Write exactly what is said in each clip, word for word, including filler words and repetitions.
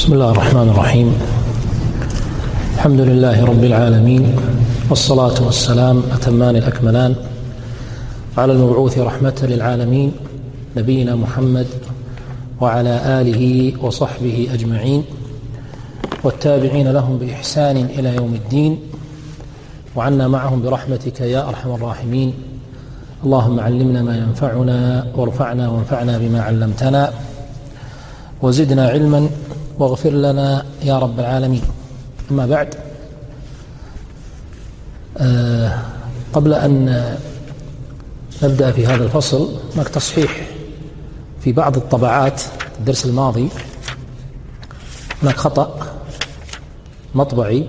بسم الله الرحمن الرحيم. الحمد لله رب العالمين، والصلاة والسلام أتمان الأكملان على المبعوث رحمة للعالمين نبينا محمد وعلى آله وصحبه أجمعين والتابعين لهم بإحسان إلى يوم الدين، وعنا معهم برحمتك يا أرحم الراحمين. اللهم علمنا ما ينفعنا وارفعنا وانفعنا بما علمتنا وزدنا علما واغفر لنا يا رب العالمين. أما بعد، آه قبل أن نبدأ في هذا الفصل هناك تصحيح في بعض الطبعات. الدرس الماضي هناك خطأ مطبعي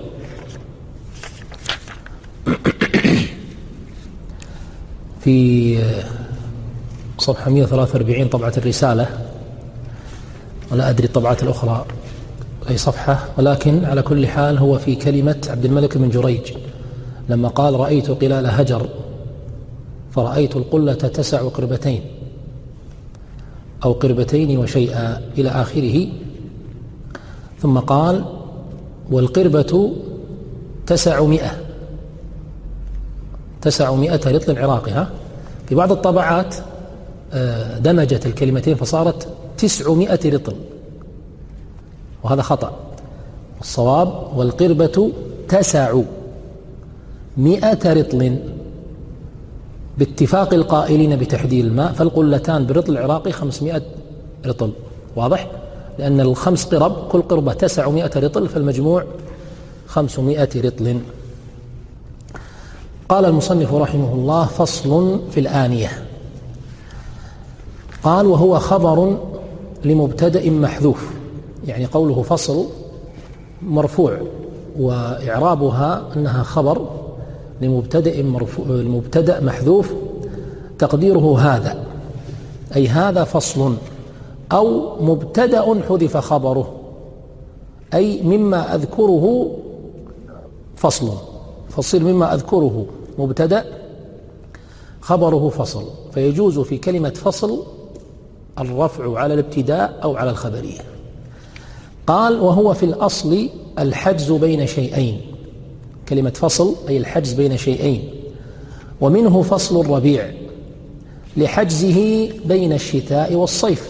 في صفحة مئة وثلاثة وأربعين طبعة الرسالة، ولا أدري الطبعات الأخرى أي صفحة، ولكن على كل حال هو في كلمة عبد الملك بن جريج لما قال: رأيت قلال هجر فرأيت القلة تسع قربتين أو قربتين وشيئا إلى آخره، ثم قال: والقربة تسعمائة تسعمائة رطل عراقها. في بعض الطبعات دمجت الكلمتين فصارت تسعمائة رطل، وهذا خطأ. الصواب: والقربة تسع مئة رطل باتفاق القائلين بتحديد الماء، فالقلتان بالرطل العراقي خمسمائة رطل. واضح؟ لأن الخمس قرب كل قربة تسعمائة رطل، فالمجموع خمسمائة رطل. قال المصنف رحمه الله: فصل في الآنية. قال: وهو خبر لمبتدأ محذوف، يعني قوله فصل مرفوع وإعرابها أنها خبر لمبتدأ مرفوع المبتدأ محذوف، تقديره هذا، أي هذا فصل، أو مبتدأ حذف خبره، أي مما أذكره فصل. فصل مما أذكره مبتدأ، خبره فصل، فيجوز في كلمة فصل الرفع على الابتداء أو على الخبرية. قال: وهو في الأصل الحجز بين شيئين. كلمة فصل أي الحجز بين شيئين، ومنه فصل الربيع لحجزه بين الشتاء والصيف،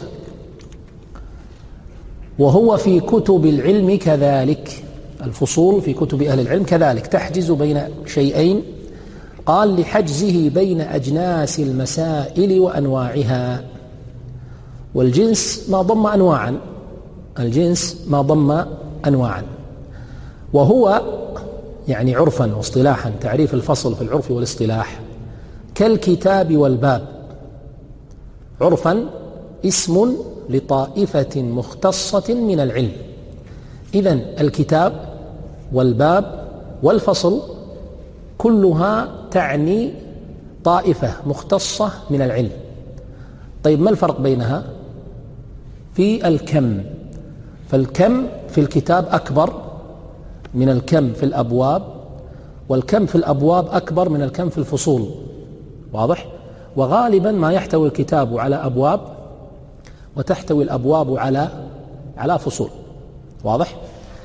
وهو في كتب العلم كذلك. الفصول في كتب أهل العلم كذلك تحجز بين شيئين. قال: لحجزه بين أجناس المسائل وأنواعها. والجنس ما ضم أنواعا، الجنس ما ضم أنواعا. وهو يعني عرفا واصطلاحا، تعريف الفصل في العرف والاصطلاح: كالكتاب والباب. عرفا اسم لطائفة مختصة من العلم. إذن الكتاب والباب والفصل كلها تعني طائفة مختصة من العلم. طيب، ما الفرق بينها؟ في الكم. فالكم في الكتاب أكبر من الكم في الأبواب، والكم في الأبواب أكبر من الكم في الفصول. واضح؟ وغالبا ما يحتوي الكتاب على أبواب وتحتوي الأبواب على على فصول. واضح؟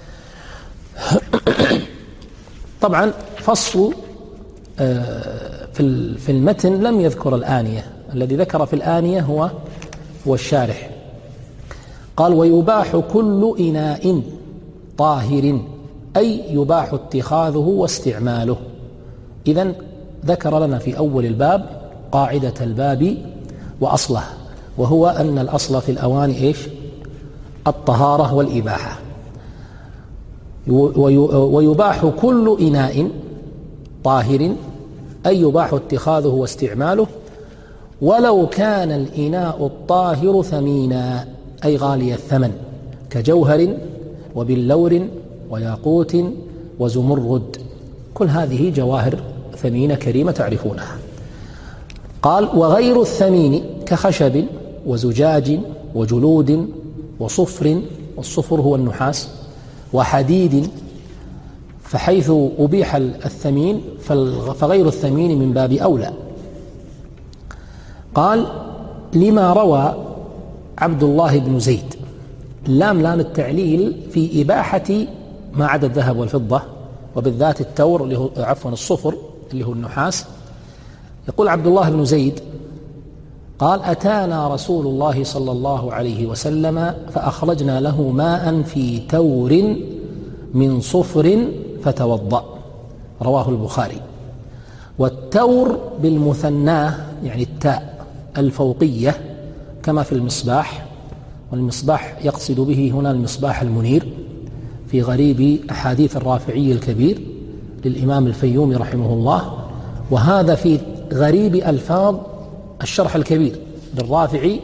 طبعا فصل في المتن لم يذكر الآنية، الذي ذكر في الآنية هو هو الشارح. قال: ويباح كل إناء طاهر، أي يباح اتخاذه واستعماله. إذن ذكر لنا في أول الباب قاعدة الباب وأصله، وهو أن الأصل في الأواني إيش؟ الطهارة والإباحة. ويباح كل إناء طاهر، أي يباح اتخاذه واستعماله، ولو كان الإناء الطاهر ثمينا، أي غالي الثمن، كجوهر وبلور وياقوت وزمرد. كل هذه جواهر ثمينة كريمة تعرفونها. قال: وغير الثمين كخشب وزجاج وجلود وصفر، والصفر هو النحاس، وحديد. فحيث أبيح الثمين فغير الثمين من باب أولى. قال: لما روى عبد الله بن زيد اللام لام التعليل في إباحة ما عدا الذهب والفضة، وبالذات التور اللي هو عفوا الصفر اللي هو النحاس. يقول عبد الله بن زيد قال: أتانا رسول الله صلى الله عليه وسلم فأخرجنا له ماء في تور من صفر فتوضأ، رواه البخاري. والتور بالمثناه يعني التاء الفوقية كما في المصباح، والمصباح يقصد به هنا المصباح المنير في غريب أحاديث الرافعي الكبير للإمام الفيومي رحمه الله، وهذا في غريب ألفاظ الشرح الكبير للرافعي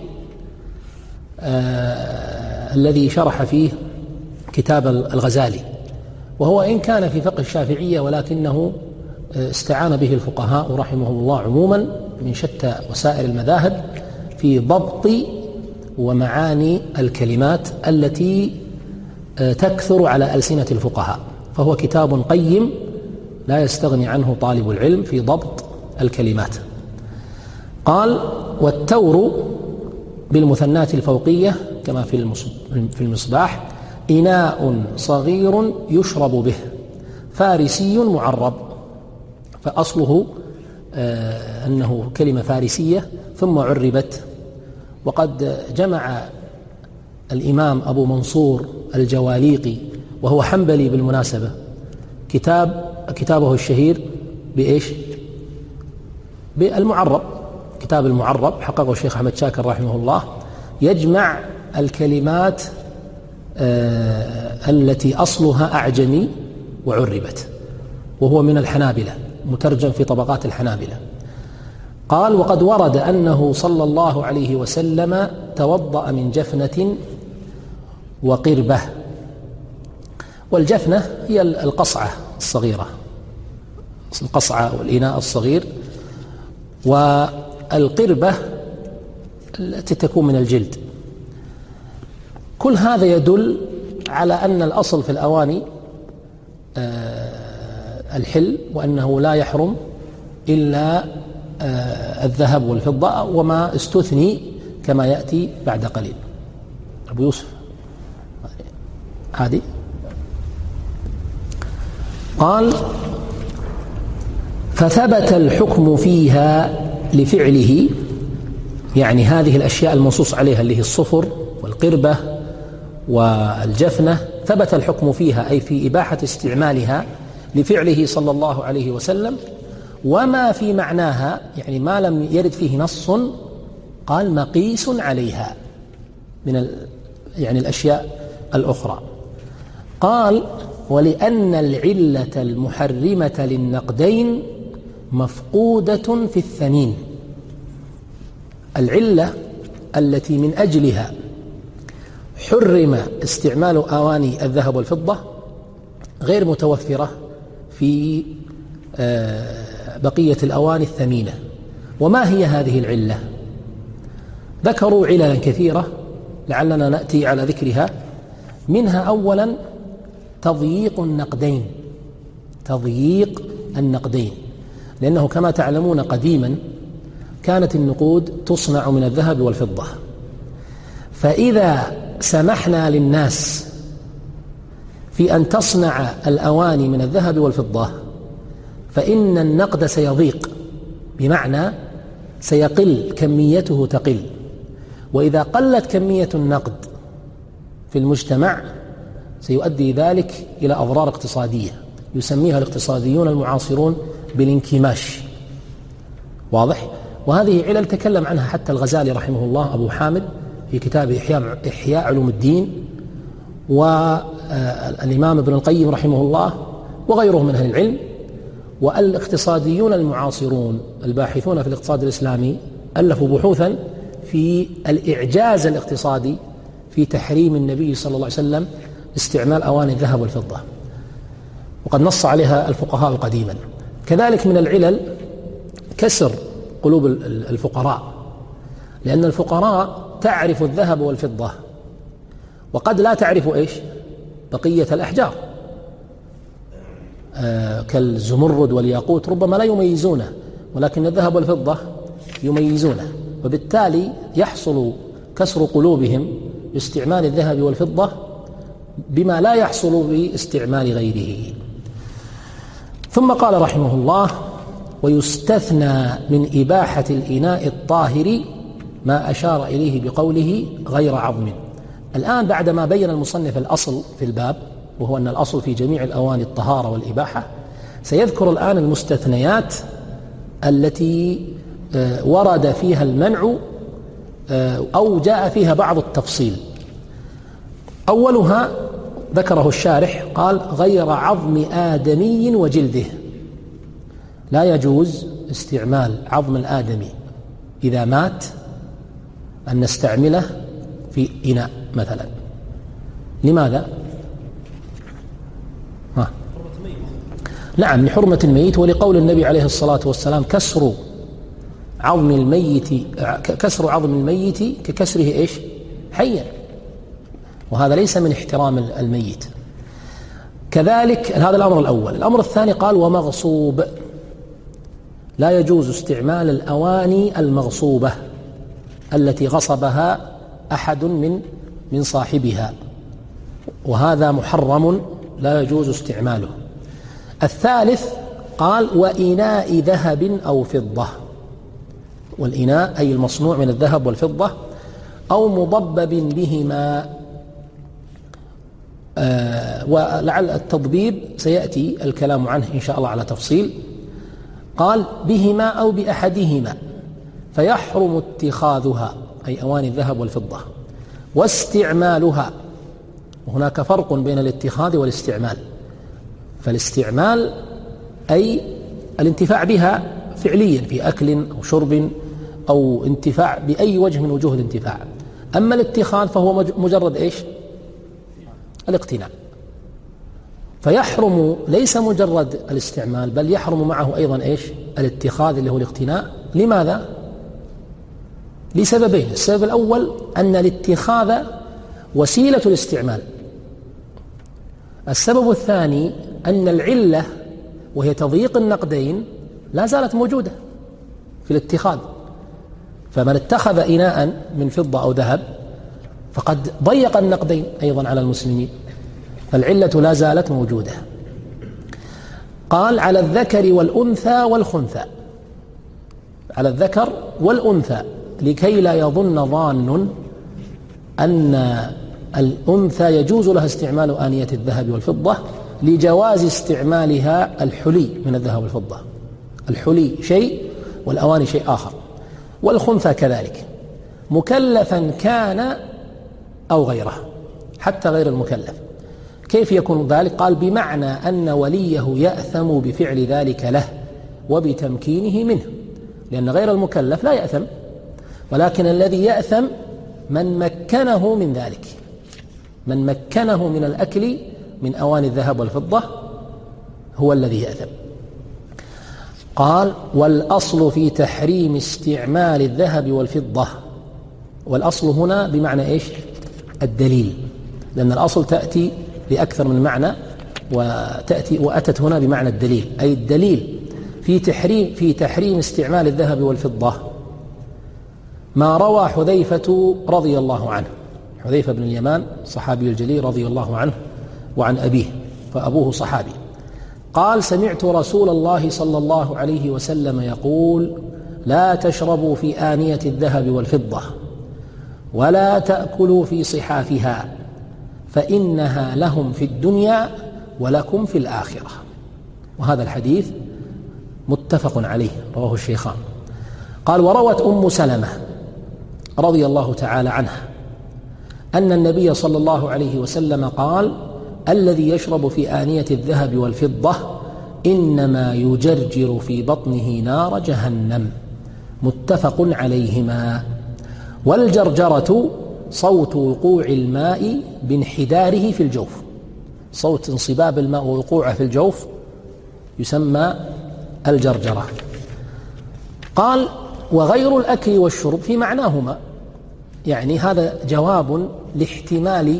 آه الذي شرح فيه كتاب الغزالي، وهو إن كان في فقه الشافعية ولكنه استعان به الفقهاء رحمه الله عموما من شتى وسائر المذاهب في ضبط ومعاني الكلمات التي تكثر على ألسنة الفقهاء، فهو كتاب قيم لا يستغني عنه طالب العلم في ضبط الكلمات. قال: والتور بالمثنات الفوقية كما في المصباح إناء صغير يشرب به فارسي معرب، فأصله آه أنه كلمة فارسية ثم عربت. وقد جمع الإمام أبو منصور الجواليقي وهو حنبلي بالمناسبة كتاب كتابه الشهير بإيش؟ بالمعرب، كتاب المعرب حققه الشيخ أحمد شاكر رحمه الله، يجمع الكلمات آه التي أصلها أعجمي وعربت، وهو من الحنابلة، مترجم في طبقات الحنابلة. قال: وقد ورد أنه صلى الله عليه وسلم توضأ من جفنة وقربة. والجفنة هي القصعة الصغيرة، القصعة والإناء الصغير، والقربة التي تكون من الجلد. كل هذا يدل على أن الأصل في الأواني الحل، وأنه لا يحرم إلا الذهب والفضة وما استثني كما يأتي بعد قليل. أبو يوسف هذه. قال: فثبت الحكم فيها لفعله، يعني هذه الأشياء المنصوص عليها اللي هي الصفر والقربة والجفنة، ثبت الحكم فيها أي في إباحة استعمالها لفعله صلى الله عليه وسلم، وما في معناها يعني ما لم يرد فيه نص قال مقيس عليها من يعني الأشياء الأخرى. قال: ولأن العلة المحرمة للنقدين مفقودة في الثمين. العلة التي من أجلها حرم استعمال أواني الذهب والفضة غير متوفرة في بقية الأواني الثمينة. وما هي هذه العلة؟ ذكروا عللا كثيرة لعلنا نأتي على ذكرها. منها أولا تضييق النقدين، تضييق النقدين، لأنه كما تعلمون قديما كانت النقود تصنع من الذهب والفضة، فإذا سمحنا للناس في أن تصنع الأواني من الذهب والفضة فإن النقد سيضيق، بمعنى سيقل كميته، تقل. وإذا قلت كمية النقد في المجتمع سيؤدي ذلك إلى أضرار اقتصادية يسميها الاقتصاديون المعاصرون بالانكماش. واضح؟ وهذه علل تكلم عنها حتى الغزالي رحمه الله أبو حامد في كتاب إحياء, إحياء علوم الدين، والإمام ابن القيم رحمه الله وغيره من أهل العلم. والاقتصاديون المعاصرون الباحثون في الاقتصاد الإسلامي ألفوا بحوثا في الإعجاز الاقتصادي في تحريم النبي صلى الله عليه وسلم استعمال أواني الذهب والفضة، وقد نص عليها الفقهاء قديما. كذلك من العلل كسر قلوب الفقراء، لأن الفقراء تعرف الذهب والفضة وقد لا تعرف إيش بقية الأحجار آه كالزمرد والياقوت، ربما لا يميزونه، ولكن الذهب والفضة يميزونه، وبالتالي يحصل كسر قلوبهم باستعمال الذهب والفضة بما لا يحصل باستعمال غيره. ثم قال رحمه الله: ويستثنى من إباحة الإناء الطاهر ما أشار إليه بقوله غير عظم. الآن بعدما بين المصنف الأصل في الباب، وهو أن الأصل في جميع الأواني الطهارة والإباحة، سيذكر الآن المستثنيات التي ورد فيها المنع أو جاء فيها بعض التفصيل. أولها ذكره الشارح، قال: غير عظم آدمي وجلده. لا يجوز استعمال عظم الآدمي إذا مات أن نستعمله في إناء مثلا. لماذا؟ ها. نعم، لحرمة الميت، ولقول النبي عليه الصلاة والسلام: كسر عظم الميت كسر عظم الميت ككسره إيش؟ حيا. وهذا ليس من احترام الميت. كذلك هذا الأمر الأول. الأمر الثاني قال: ومغصوب. لا يجوز استعمال الأواني المغصوبة التي غصبها أحد من من صاحبها، وهذا محرم لا يجوز استعماله. الثالث قال: وإناء ذهب أو فضة. والإناء أي المصنوع من الذهب والفضة أو مضبب بهما. آه ولعل التضبيب سيأتي الكلام عنه إن شاء الله على تفصيل. قال: بهما أو بأحدهما، فيحرم اتخاذها أي أواني الذهب والفضة واستعمالها. وهناك فرق بين الاتخاذ والاستعمال. فالاستعمال أي الانتفاع بها فعليا في أكل أو شرب أو انتفاع بأي وجه من وجوه الانتفاع. أما الاتخاذ فهو مجرد إيش؟ الاقتناء. فيحرم ليس مجرد الاستعمال، بل يحرم معه أيضا إيش؟ الاتخاذ اللي هو الاقتناء. لماذا؟ لسببين. السبب الأول أن الاتخاذ وسيلة الاستعمال. السبب الثاني أن العلة وهي تضييق النقدين لا زالت موجودة في الاتخاذ. فمن اتخذ إناء من فضة أو ذهب فقد ضيق النقدين أيضا على المسلمين، فالعلة لا زالت موجودة. قال: على الذكر والأنثى والخنثى. على الذكر والأنثى لكي لا يظن ظان أن الأنثى يجوز لها استعمال آنية الذهب والفضة لجواز استعمالها الحلي من الذهب والفضة. الحلي شيء والأواني شيء آخر. والخنثى كذلك، مكلفا كان أو غيره، حتى غير المكلف. كيف يكون ذلك؟ قال: بمعنى أن وليه يأثم بفعل ذلك له وبتمكينه منه، لأن غير المكلف لا يأثم، ولكن الذي يأثم من مكنه من ذلك، من مكنه من الأكل من أواني الذهب والفضة هو الذي يأثم. قال: والأصل في تحريم استعمال الذهب والفضة. والأصل هنا بمعنى إيش؟ الدليل، لأن الأصل تأتي لأكثر من معنى، وتأتي وأتت هنا بمعنى الدليل، أي الدليل في تحريم في تحريم استعمال الذهب والفضة ما روى حذيفة رضي الله عنه. حذيفة بن اليمان صحابي الجليل رضي الله عنه وعن أبيه، فأبوه صحابي. قال: سمعت رسول الله صلى الله عليه وسلم يقول: لا تشربوا في آنية الذهب والفضة ولا تأكلوا في صحافها فإنها لهم في الدنيا ولكم في الآخرة. وهذا الحديث متفق عليه، رواه الشيخان. قال: وروت أم سلمة رضي الله تعالى عنها أن النبي صلى الله عليه وسلم قال: الذي يشرب في آنية الذهب والفضة إنما يجرجر في بطنه نار جهنم. متفق عليهما. والجرجرة صوت وقوع الماء بانحداره في الجوف، صوت انصباب الماء ووقوعه في الجوف يسمى الجرجرة. قال: وغير الأكل والشرب في معناهما، يعني هذا جواب لاحتمال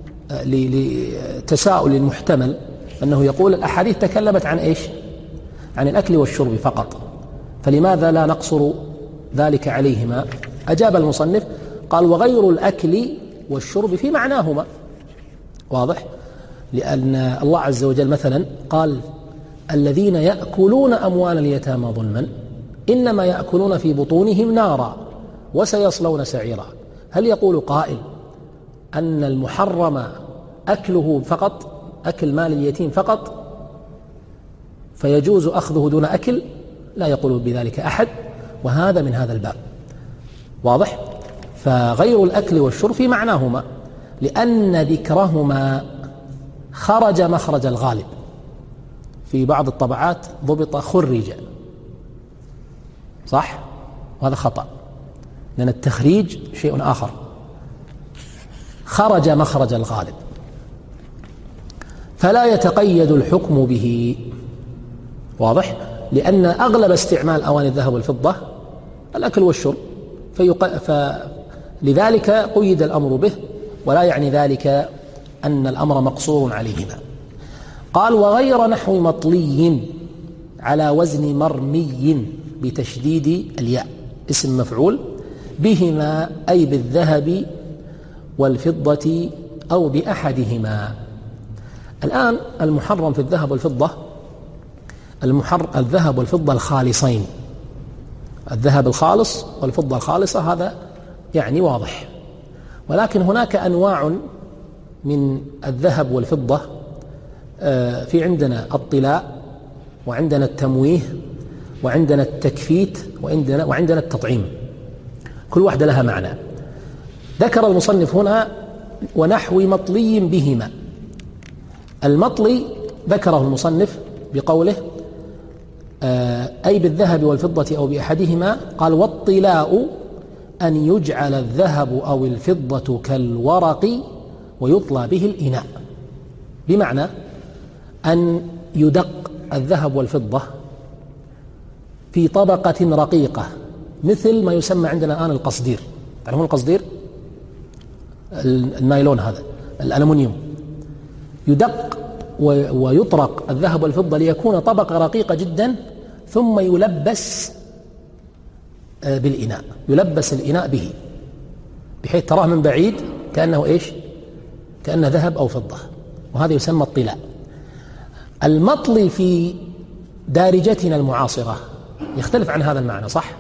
لتساؤل محتمل، أنه يقول الأحاديث تكلمت عن إيش؟ عن الأكل والشرب فقط، فلماذا لا نقصر ذلك عليهما؟ أجاب المصنف قال: وغير الأكل والشرب في معناهما. واضح؟ لأن الله عز وجل مثلا قال الذين يأكلون أموال اليتامى ظلما إنما يأكلون في بطونهم نارا وسيصلون سعيرا. هل يقول قائل أن المحرم أكله فقط، أكل مال اليتيم فقط، فيجوز أخذه دون أكل؟ لا يقول بذلك أحد، وهذا من هذا الباب. واضح؟ فغير الأكل والشرب في معناهما، لأن ذكرهما خرج مخرج الغالب. في بعض الطبعات ضبط خرج، صح؟ وهذا خطأ، لأن التخريج شيء آخر. خرج مخرج الغالب، فلا يتقيد الحكم به. واضح؟ لأن أغلب استعمال أواني الذهب والفضة الأكل والشرب، فيق... فلذلك قيد الأمر به، ولا يعني ذلك أن الأمر مقصور عليهما. قال وغير نحو مطلي على وزن مرمي بتشديد الياء اسم مفعول بهما، أي بالذهب والفضة أو بأحدهما. الآن المحرم في الذهب والفضة المحر... الذهب والفضة الخالصين، الذهب الخالص والفضة الخالصة، هذا يعني واضح. ولكن هناك أنواع من الذهب والفضة، في عندنا الطلاء، وعندنا التمويه، وعندنا التكفيت، وعندنا, وعندنا التطعيم، كل واحدة لها معنى. ذكر المصنف هنا ونحو مطلي بهما. المطلي ذكره المصنف بقوله أي بالذهب والفضة أو بأحدهما. قال والطلاء أن يجعل الذهب أو الفضة كالورق ويطلى به الإناء، بمعنى أن يدق الذهب والفضة في طبقة رقيقة مثل ما يسمى عندنا الآن القصدير. تعرفون القصدير؟ النايلون هذا، الألمنيوم، يدق ويطرق الذهب والفضة ليكون طبقة رقيقة جدا، ثم يلبس بالإناء، يلبس الإناء به بحيث تراه من بعيد كأنه إيش؟ كأنه ذهب أو فضة، وهذا يسمى الطلاء. المطلي في دارجتنا المعاصرة يختلف عن هذا المعنى، صح؟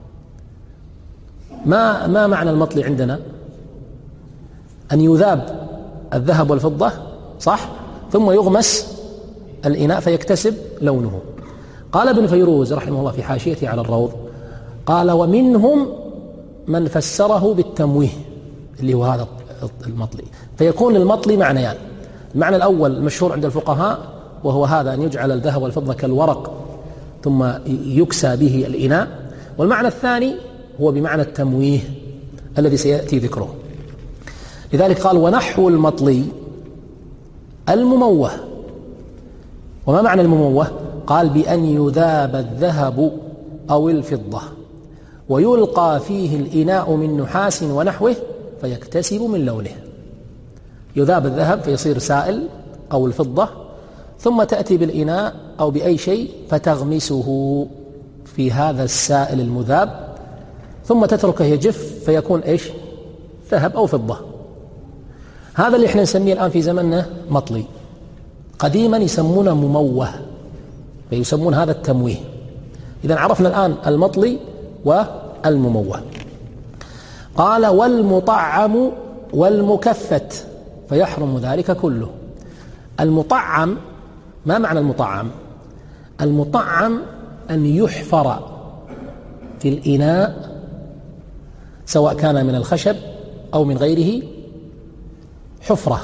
ما ما معنى المطلي عندنا؟ أن يذاب الذهب والفضة، صح؟ ثم يغمس الإناء فيكتسب لونه. قال ابن فيروز رحمه الله في حاشيته على الروض، قال ومنهم من فسره بالتمويه اللي هو هذا المطلي، فيكون المطلي معنيان. المعنى الأول المشهور عند الفقهاء وهو هذا، أن يجعل الذهب والفضة كالورق ثم يكسى به الإناء، والمعنى الثاني هو بمعنى التمويه الذي سيأتي ذكره. لذلك قال ونحو المطلي المموه. وما معنى المموه؟ قال بأن يذاب الذهب أو الفضة ويلقى فيه الإناء من نحاس ونحوه فيكتسب من لونه. يذاب الذهب فيصير سائل أو الفضة، ثم تأتي بالإناء أو بأي شيء فتغمسه في هذا السائل المذاب، ثم تتركه يجف فيكون إيش؟ ذهب أو فضة. هذا اللي احنا نسميه الآن في زمننا مطلي، قديما يسمونه مموه، فيسمون هذا التمويه. إذن عرفنا الآن المطلي والمموه. قال والمطعم والمكفت فيحرم ذلك كله. المطعم، ما معنى المطعم؟ المطعم أن يحفر في الإناء سواء كان من الخشب أو من غيره حفرة،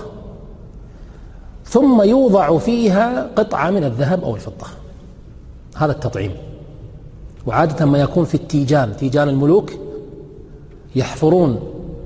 ثم يوضع فيها قطعة من الذهب أو الفضة، هذا التطعيم. وعادة ما يكون في التيجان، تيجان الملوك يحفرون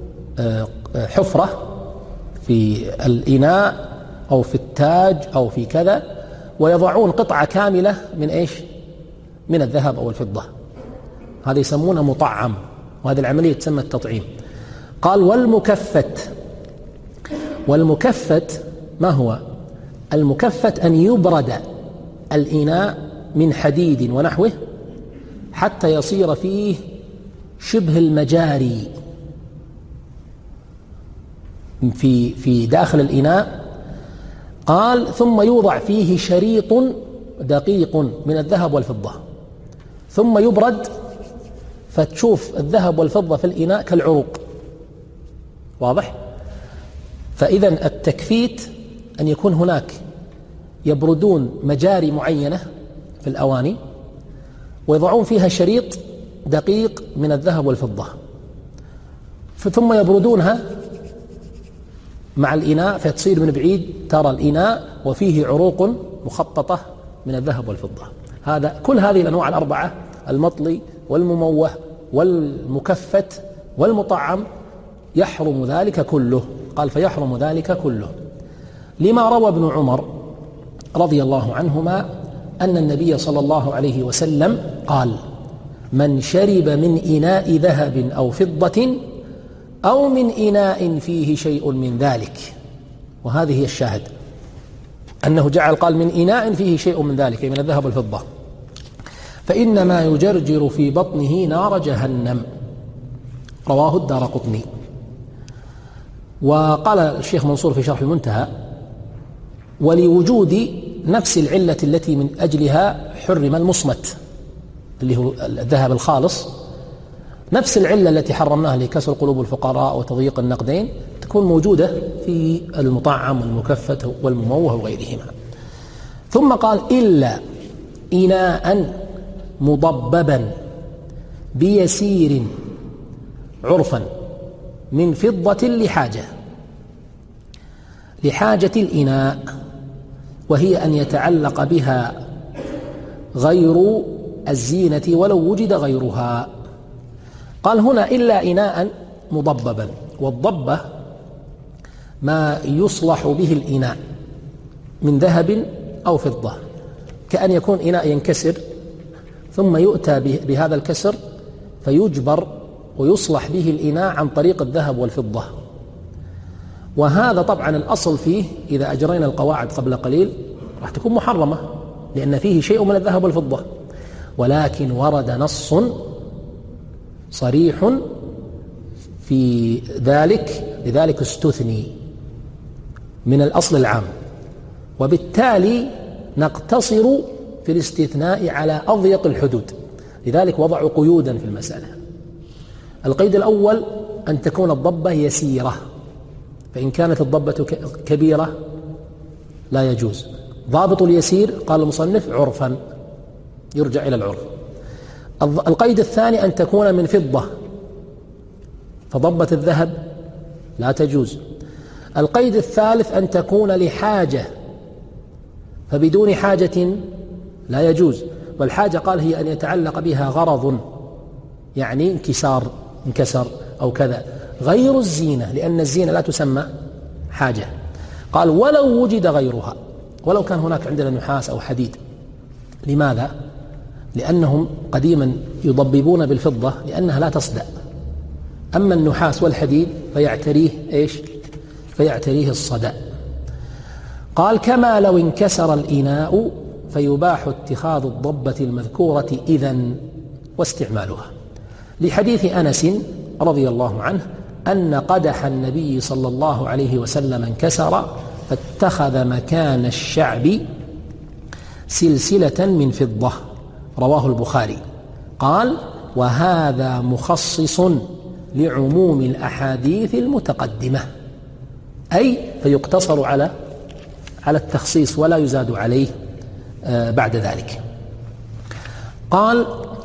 حفرة في الإناء أو في التاج أو في كذا، ويضعون قطعة كاملة من إيش؟ من الذهب أو الفضة، هذا يسمونه مطعم، وهذه العملية تسمى التطعيم. قال والمكفت. والمكفت ما هو؟ المكفت أن يبرد الإناء من حديد ونحوه حتى يصير فيه شبه المجاري، في في داخل الإناء. قال ثم يوضع فيه شريط دقيق من الذهب والفضة ثم يبرد فتشوف الذهب والفضة في الإناء كالعروق. واضح؟ فإذا التكفيت أن يكون هناك يبردون مجاري معينة في الأواني ويضعون فيها شريط دقيق من الذهب والفضة ثم يبردونها مع الإناء فتصير من بعيد ترى الإناء وفيه عروق مخططة من الذهب والفضة. هذا كل هذه الأنواع الأربعة، المطلي والمموه والمكفت والمطعم، يحرم ذلك كله. قال فيحرم ذلك كله لما روى ابن عمر رضي الله عنهما أن النبي صلى الله عليه وسلم قال: من شرب من إناء ذهب أو فضة أو من إناء فيه شيء من ذلك، وهذه هي الشاهد، أنه جعل قال من إناء فيه شيء من ذلك من الذهب والفضة، فإنما يجرجر في بطنه نار جهنم. رواه الدارقطني. وقال الشيخ منصور في شرح المنتهى: ولوجود نفس العلة التي من أجلها حرم المصمت اللي هو الذهب الخالص، نفس العلة التي حرمناها لكسر قلوب الفقراء وتضييق النقدين تكون موجودة في المطعم والمكفت والمموه وغيرهما. ثم قال: إلا إناء مضببا بيسير عرفا من فضة لحاجة لحاجة الإناء، وهي أن يتعلق بها غير الزينة ولو وجد غيرها. قال هنا: إلا إناء مضببا، والضبة ما يصلح به الإناء من ذهب أو فضة، كأن يكون إناء ينكسر ثم يؤتى بهذا الكسر فيجبر ويصلح به الإناء عن طريق الذهب والفضة. وهذا طبعا الأصل فيه إذا أجرينا القواعد قبل قليل راح تكون محرمة، لأن فيه شيء من الذهب والفضة، ولكن ورد نص صريح في ذلك، لذلك استثني من الأصل العام، وبالتالي نقتصر في الاستثناء على أضيق الحدود، لذلك وضعوا قيودا في المسألة. القيد الأول أن تكون الضبة يسيرة، فإن كانت الضبة كبيرة لا يجوز. ضابط اليسير قال المصنف عرفا، يرجع إلى العرف. القيد الثاني أن تكون من فضة، فضبة الذهب لا تجوز. القيد الثالث أن تكون لحاجة، فبدون حاجة لا يجوز. والحاجة قال هي أن يتعلق بها غرض، يعني انكسار انكسر أو كذا، غير الزينة، لأن الزينة لا تسمى حاجة. قال ولو وجد غيرها، ولو كان هناك عندنا نحاس أو حديد. لماذا؟ لأنهم قديما يضببون بالفضة لأنها لا تصدأ، أما النحاس والحديد فيعتريه إيش؟ فيعتريه الصدأ. قال كما لو انكسر الإناء فيباح اتخاذ الضبة المذكورة إذن واستعمالها، لحديث أنس رضي الله عنه أن قدح النبي صلى الله عليه وسلم انكسر فاتخذ مكان الشعب سلسلة من فضة، رواه البخاري. قال وهذا مخصص لعموم الأحاديث المتقدمة، أي فيقتصر على على التخصيص ولا يزاد عليه بعد ذلك. قال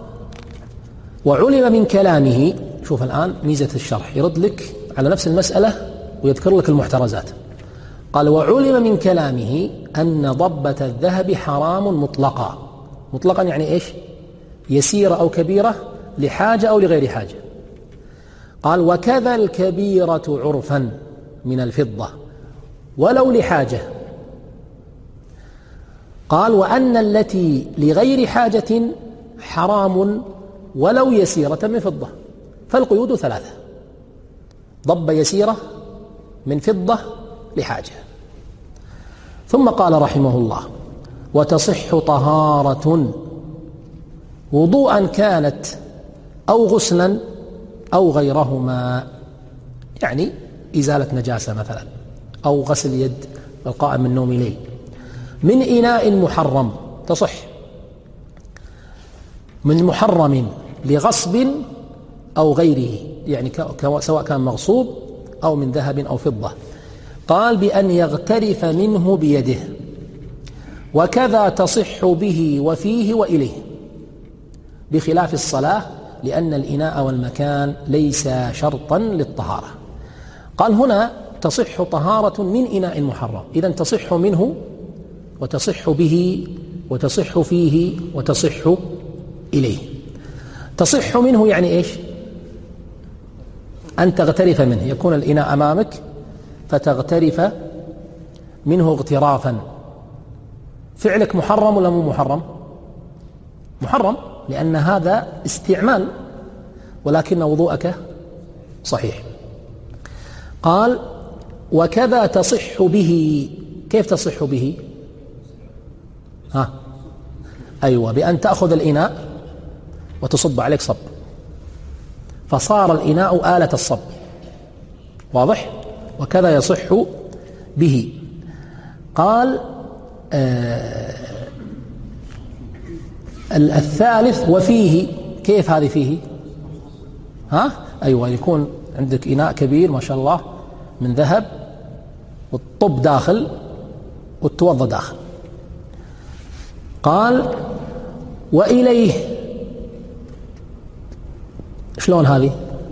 وعلم من كلامه، شوف الآن ميزة الشرح، يرد لك على نفس المسألة ويذكر لك المحترزات. قال وعلم من كلامه أن ضبة الذهب حرام مطلقا. مطلقا يعني إيش؟ يسيرة أو كبيرة، لحاجة أو لغير حاجة. قال وكذا الكبيرة عرفا من الفضة ولو لحاجة. قال وأن التي لغير حاجة حرام ولو يسيرة من فضة. فالقيود ثلاثة: ضبة يسيرة، من فضة، لحاجة. ثم قال رحمه الله وتصح طهارة وضوءا كانت أو غسلا أو غيرهما، يعني إزالة نجاسة مثلا، أو غسل يد القائم من نوم ليل، من إناء محرم تصح، من محرم لغصب أو غيره، يعني سواء كان مغصوب أو من ذهب أو فضة. قال بأن يغترف منه بيده، وكذا تصح به وفيه وإليه، بخلاف الصلاة لأن الإناء والمكان ليس شرطا للطهارة. قال هنا تصح طهارة من إناء محرم، إذن تصح منه وتصح به وتصح فيه وتصح إليه. تصح منه يعني إيش؟ أن تغترف منه، يكون الإناء أمامك فتغترف منه اغترافا. فعلك محرم ولا مو محرم؟ محرم، لأن هذا استعمال، ولكن وضوءك صحيح. قال وكذا تصح به. كيف تصح به؟ ها أيوة، بأن تأخذ الإناء وتصب عليك صب، فصار الإناء آلة الصب. واضح؟ وكذا يصح به. قال آه الثالث وفيه. كيف هذه فيه؟ ها أيوة، يكون عندك إناء كبير ما شاء الله من ذهب، والطب داخل والتوضى داخل. قال وإليه. شلون هذه؟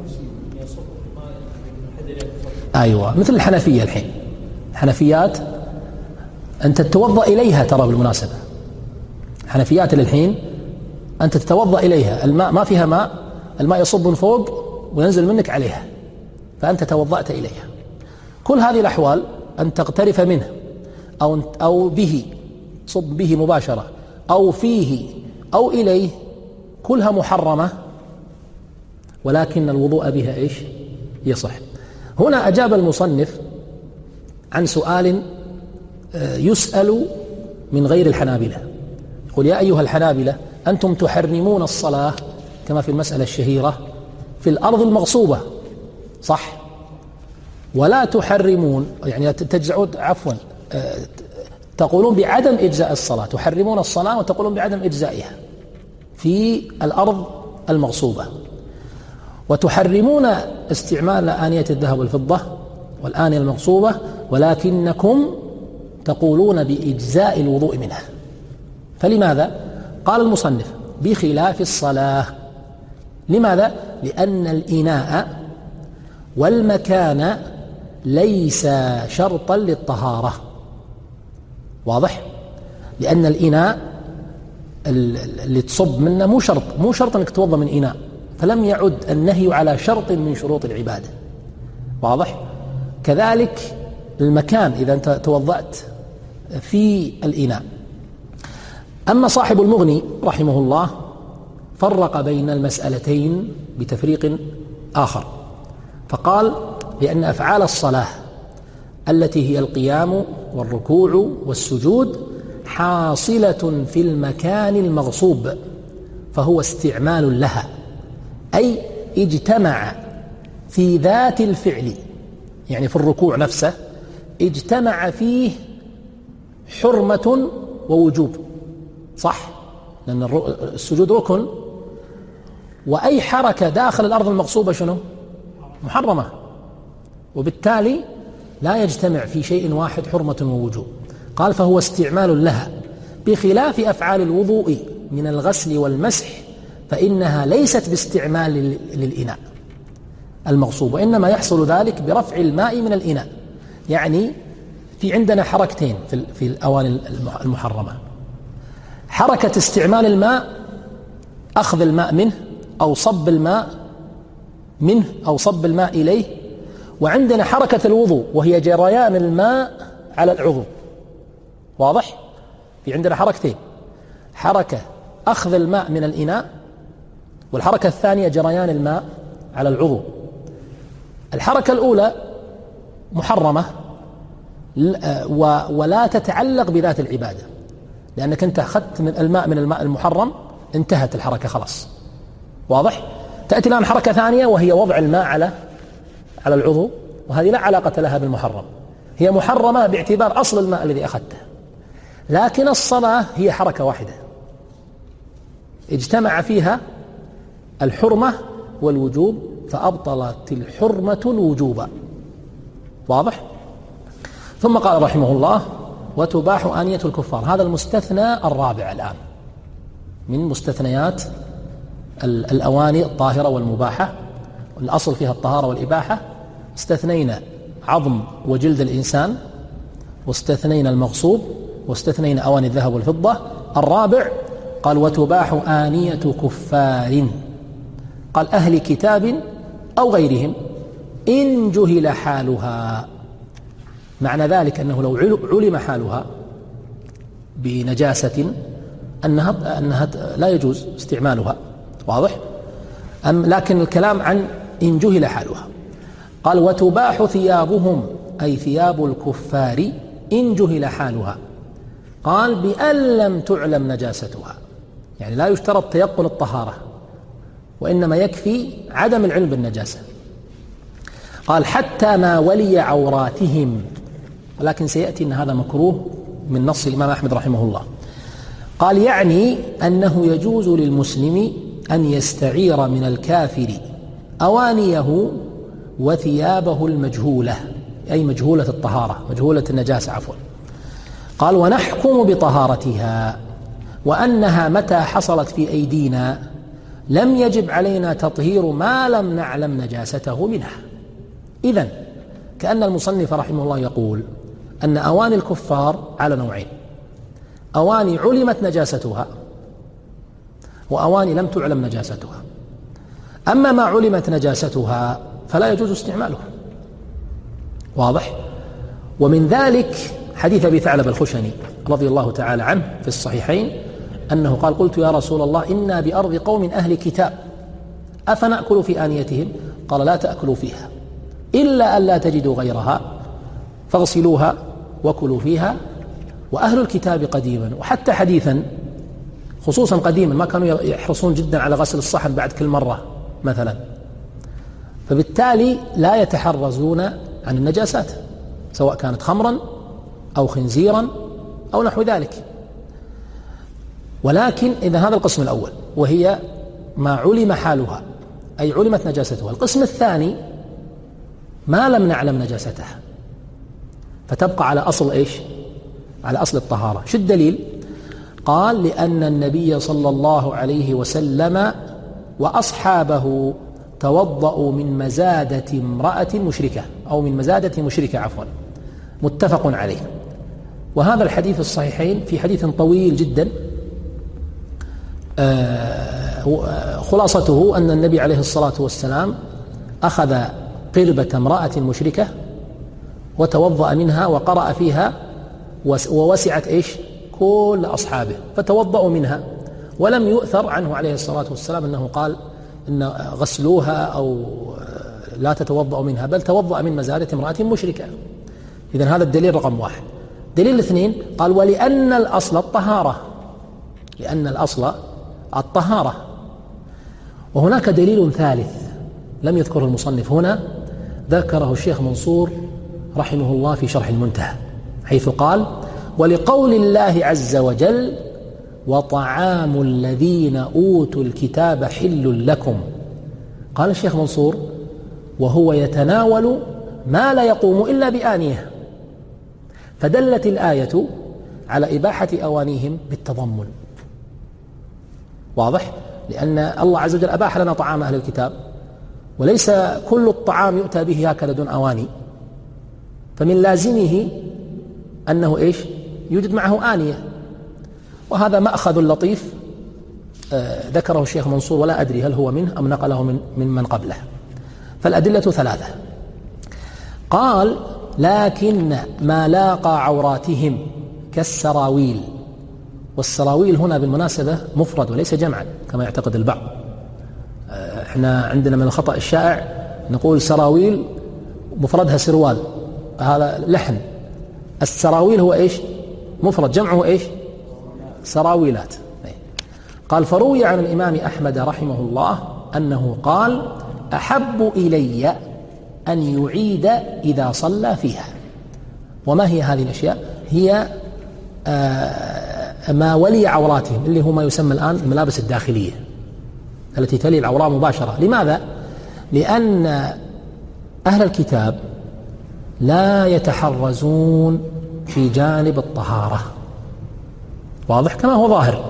أيوة، مثل الحنفية الحين. الحنفيات أنت تتوضأ إليها، ترى بالمناسبة حنفيات للحين أنت تتوضأ إليها، الماء ما فيها ماء، الماء يصب من فوق وينزل منك عليها، فأنت توضأت إليها. كل هذه الأحوال أن تغترف منه أو أو به، صب به مباشرة، أو فيه أو إليه، كلها محرمة، ولكن الوضوء بها إيش؟ يصح. هنا أجاب المصنف عن سؤال يسأل من غير الحنابلة. يقول يا أيها الحنابلة أنتم تحرمون الصلاة كما في المسألة الشهيرة في الأرض المغصوبة، صح؟ ولا تحرمون، يعني تجزعون، عفوا تقولون بعدم إجزاء الصلاة، تحرمون الصلاة وتقولون بعدم إجزائها في الأرض المغصوبة، وتحرمون استعمال آنية الذهب والفضة والآنية المغصوبة، ولكنكم تقولون بإجزاء الوضوء منها. فلماذا؟ قال المصنف بخلاف الصلاة. لماذا؟ لأن الإناء والمكان ليس شرطا للطهارة. واضح؟ لأن الإناء اللي تصب منه مو شرط، مو شرط أنك تتوضأ من إناء، فلم يعد النهي على شرط من شروط العبادة. واضح؟ كذلك المكان إذا أنت توضأت في الإناء. أما صاحب المغني رحمه الله فرق بين المسألتين بتفريق آخر، فقال بأن أفعال الصلاة التي هي القيام والركوع والسجود حاصلة في المكان المغصوب، فهو استعمال لها، أي اجتمع في ذات الفعل، يعني في الركوع نفسه اجتمع فيه حرمة ووجوب، صح؟ لأن السجود ركن، وأي حركة داخل الأرض المغصوبة شنو؟ محرمة، وبالتالي لا يجتمع في شيء واحد حرمة ووجوب. قال فهو استعمال لها، بخلاف أفعال الوضوء من الغسل والمسح فإنها ليست باستعمال للإناء المغصوب، وإنما يحصل ذلك برفع الماء من الإناء. يعني في عندنا حركتين في الأواني المحرمة: حركة استعمال الماء، أخذ الماء منه أو صب الماء منه أو صب الماء إليه، وعندنا حركة الوضوء وهي جريان الماء على العضو. واضح؟ في عندنا حركتين: حركة أخذ الماء من الإناء، والحركة الثانية جريان الماء على العضو. الحركة الأولى محرمة ولا تتعلق بذات العبادة، لأنك أنت أخذت من الماء من الماء المحرم، انتهت الحركة خلاص. واضح؟ تأتي الآن حركة ثانية وهي وضع الماء على على العضو، وهذه لا علاقة لها بالمحرم، هي محرمة باعتبار أصل الماء الذي أخذته، لكن الصلاة هي حركة واحدة اجتمع فيها الحرمة والوجوب فأبطلت الحرمة الوجوب. واضح؟ ثم قال رحمه الله: وتباح آنية الكفار. هذا المستثنى الرابع الآن من مستثنيات الأواني الطاهرة والمباحة، الأصل فيها الطهارة والإباحة. استثنينا عظم وجلد الإنسان، واستثنينا المغصوب، واستثنينا أواني الذهب والفضة. الرابع قال: وتباح آنية كفار، قال أهل كتاب أو غيرهم إن جهل حالها. معنى ذلك أنه لو علم حالها بنجاسة أنها, أنها لا يجوز استعمالها. واضح؟ أم لكن الكلام عن إن جهل حالها. قال: وتباح ثيابهم، أي ثياب الكفار، إن جهل حالها. قال: بأن لم تعلم نجاستها، يعني لا يشترط تيقن الطهارة، وإنما يكفي عدم العلم بالنجاسة. قال: حتى ما ولي عوراتهم، ولكن سيأتي أن هذا مكروه من نص الإمام أحمد رحمه الله. قال: يعني أنه يجوز للمسلم أن يستعير من الكافر أوانيه وثيابه المجهولة، أي مجهولة الطهارة، مجهولة النجاسة عفوا. قال: ونحكم بطهارتها، وأنها متى حصلت في أيدينا لم يجب علينا تطهير ما لم نعلم نجاسته منها. إذن كأن المصنف رحمه الله يقول أن أواني الكفار على نوعين: أواني علمت نجاستها، وأواني لم تعلم نجاستها. أما ما علمت نجاستها فلا يجوز استعماله. واضح؟ ومن ذلك حديث أبي ثعلب الخشني رضي الله تعالى عنه في الصحيحين أنه قال: قلت يا رسول الله إنا بأرض قوم أهل كتاب أفنأكل في آنيتهم؟ قال: لا تأكلوا فيها إلا أن لا تجدوا غيرها فاغسلوها وكلوا فيها. وأهل الكتاب قديما وحتى حديثا، خصوصا قديما، ما كانوا يحرصون جدا على غسل الصحن بعد كل مرة مثلا، فبالتالي لا يتحرزون عن النجاسات سواء كانت خمرا أو خنزيرا أو نحو ذلك. ولكن إذا هذا القسم الأول وهي ما علم حالها، أي علمت نجاستها. القسم الثاني ما لم نعلم نجاستها، فتبقى على أصل إيش؟ على أصل الطهارة. شو الدليل؟ قال: لأن النبي صلى الله عليه وسلم وأصحابه توضأوا من مزادة امرأة مشركة، أو من مزادة مشركة عفوا، متفق عليه. وهذا الحديث الصحيحين في حديث طويل جدا، خلاصته أن النبي عليه الصلاة والسلام أخذ قربة امرأة مشركة وتوضأ منها وقرأ فيها ووسعت إيش؟ كل أصحابه، فتوضأوا منها، ولم يؤثر عنه عليه الصلاة والسلام أنه قال إن غسلوها أو لا تتوضأوا منها، بل توضأ من مزادة امرأة مشركة. إذن هذا الدليل رقم واحد. دليل الاثنين قال: ولأن الأصل الطهارة، لأن الأصل الطهارة. وهناك دليل ثالث لم يذكره المصنف هنا، ذكره الشيخ منصور رحمه الله في شرح المنتهى، حيث قال: ولقول الله عز وجل: وطعام الذين أوتوا الكتاب حل لكم. قال الشيخ منصور: وهو يتناول ما لا يقوم إلا بآنية، فدلت الآية على إباحة أوانيهم بالتضمن. واضح؟ لأن الله عز وجل أباح لنا طعام أهل الكتاب، وليس كل الطعام يؤتى به هكذا دون أواني، فمن لازمه أنه إيش؟ يوجد معه آنية. وهذا مأخذ لطيف آه ذكره الشيخ منصور، ولا أدري هل هو منه أم نقله من ممن قبله. فالأدلة ثلاثة. قال: لكن ما لاقى عوراتهم كالسراويل. والسراويل هنا بالمناسبة مفرد وليس جمعا كما يعتقد البعض. آه احنا عندنا من الخطأ الشائع نقول سراويل مفردها سروال، هذا لحن. السراويل هو إيش؟ مفرد، جمعه إيش؟ سراويلات. قال: فروي عن الإمام أحمد رحمه الله أنه قال: أحب إلي أن يعيد إذا صلى فيها. وما هي هذه الأشياء؟ هي ما ولي عوراتهم، اللي هو ما يسمى الآن الملابس الداخلية التي تلي العورة مباشرة. لماذا؟ لأن أهل الكتاب لا يتحرزون في جانب الطهارة، واضح كما هو ظاهر.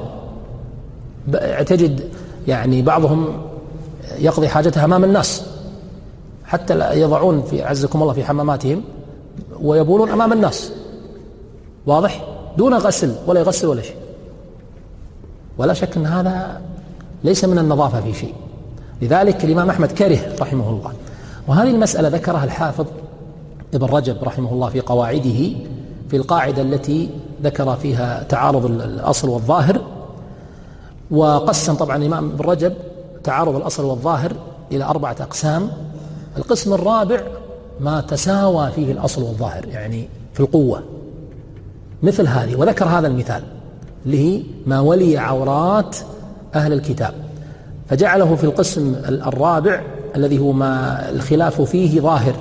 تجد يعني بعضهم يقضي حاجتها أمام الناس، حتى يضعون في عزكم الله في حماماتهم ويبولون أمام الناس، واضح، دون غسل ولا يغسل ولا شيء. ولا شك أن هذا ليس من النظافة في شيء. لذلك الإمام أحمد كره رحمه الله. وهذه المسألة ذكرها الحافظ ابن رجب رحمه الله في قواعده، في القاعدة التي ذكر فيها تعارض الأصل والظاهر. وقسم طبعا الإمام ابن رجب تعارض الأصل والظاهر إلى أربعة أقسام. القسم الرابع ما تساوى فيه الأصل والظاهر، يعني في القوة، مثل هذه. وذكر هذا المثال اللي هي ما ولي عورات أهل الكتاب، فجعله في القسم الرابع الذي هو ما الخلاف فيه ظاهر.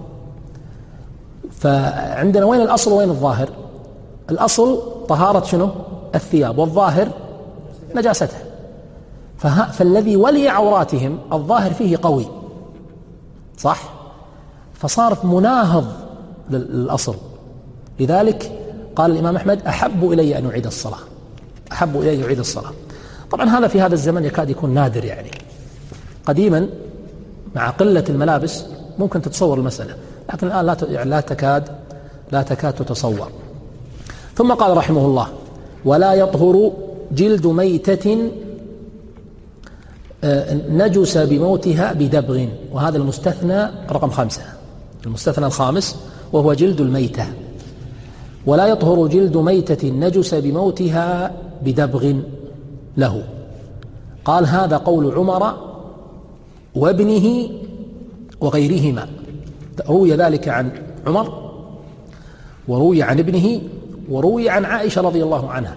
فعندنا وين الأصل وين الظاهر؟ الأصل طهارة شنو؟ الثياب، والظاهر نجاستها. فالذي ولي عوراتهم الظاهر فيه قوي، صح؟ فصار مناهض للأصل. لذلك قال الإمام أحمد أحب إلي أن أعيد الصلاة، أحب إلي أن أعيد الصلاة. طبعا هذا في هذا الزمن يكاد يكون نادر، يعني قديما مع قلة الملابس ممكن تتصور المسألة، لكن الآن لا يعني لا تكاد لا تكاد تتصور. ثم قال رحمه الله: ولا يطهر جلد ميتة نجس بموتها بدبغ. وهذا المستثنى رقم خمسة، المستثنى الخامس، وهو جلد الميتة. ولا يطهر جلد ميتة نجس بموتها بدبغ له. قال هذا قول عمر وابنه وغيرهما. روي ذلك عن عمر، وروي عن ابنه، وروي عن عائشة رضي الله عنها.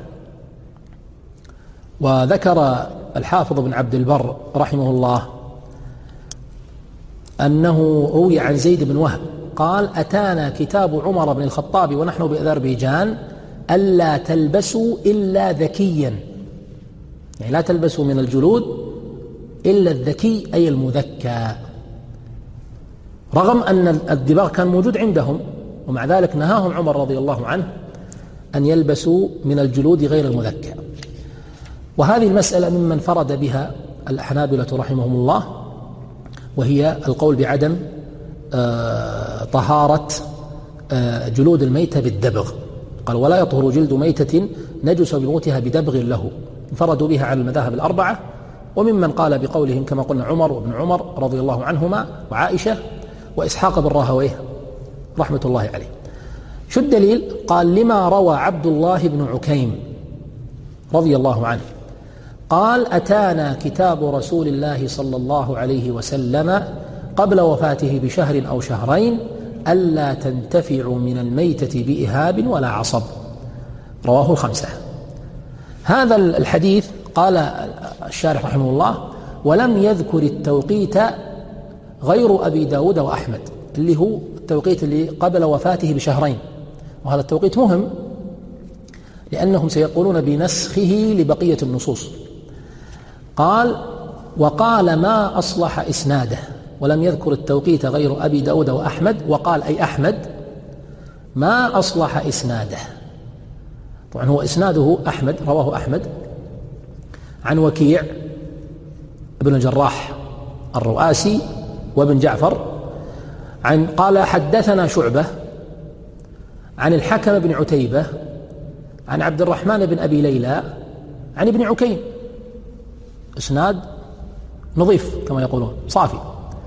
وذكر الحافظ بن عبد البر رحمه الله أنه روي عن زيد بن وهب قال: أتانا كتاب عمر بن الخطاب ونحن بأذربيجان ألا تلبسوا إلا ذكيا، يعني لا تلبسوا من الجلود إلا الذكي أي المذكى، رغم أن الدباغ كان موجود عندهم، ومع ذلك نهاهم عمر رضي الله عنه أن يلبسوا من الجلود غير المذكى. وهذه المسألة ممن انفرد بها الحنابلة رحمهم الله، وهي القول بعدم آه طهارة آه جلود الميتة بالدبغ. قال: ولا يطهر جلد ميتة نجس بموتها بدبغ له. انفردوا بها على المذاهب الأربعة، وممن قال بقولهم كما قلنا عمر وابن عمر رضي الله عنهما وعائشة وإسحاق بن راهويه رحمة الله عليه. شو الدليل؟ قال: لما روى عبد الله بن عكيم رضي الله عنه قال: أتانا كتاب رسول الله صلى الله عليه وسلم قبل وفاته بشهر أو شهرين ألا تنتفعوا من الميتة بإهاب ولا عصب. رواه الخمسة. هذا الحديث قال الشارح رحمه الله: ولم يذكر التوقيت غير أبي داود وأحمد، اللي هو التوقيت اللي قبل وفاته بشهرين. وهذا التوقيت مهم لأنهم سيقولون بنسخه لبقية النصوص. قال: وقال ما أصلح إسناده. ولم يذكر التوقيت غير أبي داود وأحمد، وقال أي أحمد ما أصلح إسناده. طبعا هو إسناده أحمد، رواه أحمد عن وكيع ابن الجراح الرؤاسي وابن جعفر عن قال: حدثنا شعبة عن الحكم بن عتيبة عن عبد الرحمن بن أبي ليلى عن ابن عكيم. إسناد نظيف كما يقولون، صافي.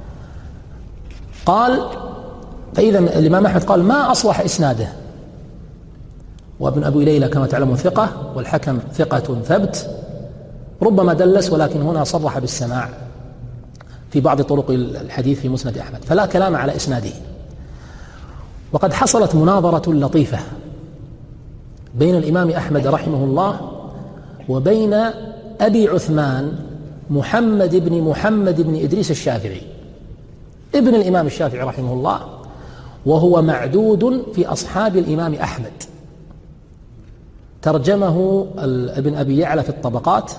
قال: فإذا الإمام أحمد قال ما أصلح إسناده، وابن أبي ليلى كما تعلمون ثقة، والحكم ثقة ثبت، ربما دلس، ولكن هنا صرح بالسماع في بعض طرق الحديث في مسند أحمد، فلا كلام على إسناده. وقد حصلت مناظرة لطيفة بين الإمام أحمد رحمه الله وبين أبي عثمان محمد بن محمد بن إدريس الشافعي، ابن الإمام الشافعي رحمه الله، وهو معدود في أصحاب الإمام أحمد. ترجمه ابن أبي يعلى في الطبقات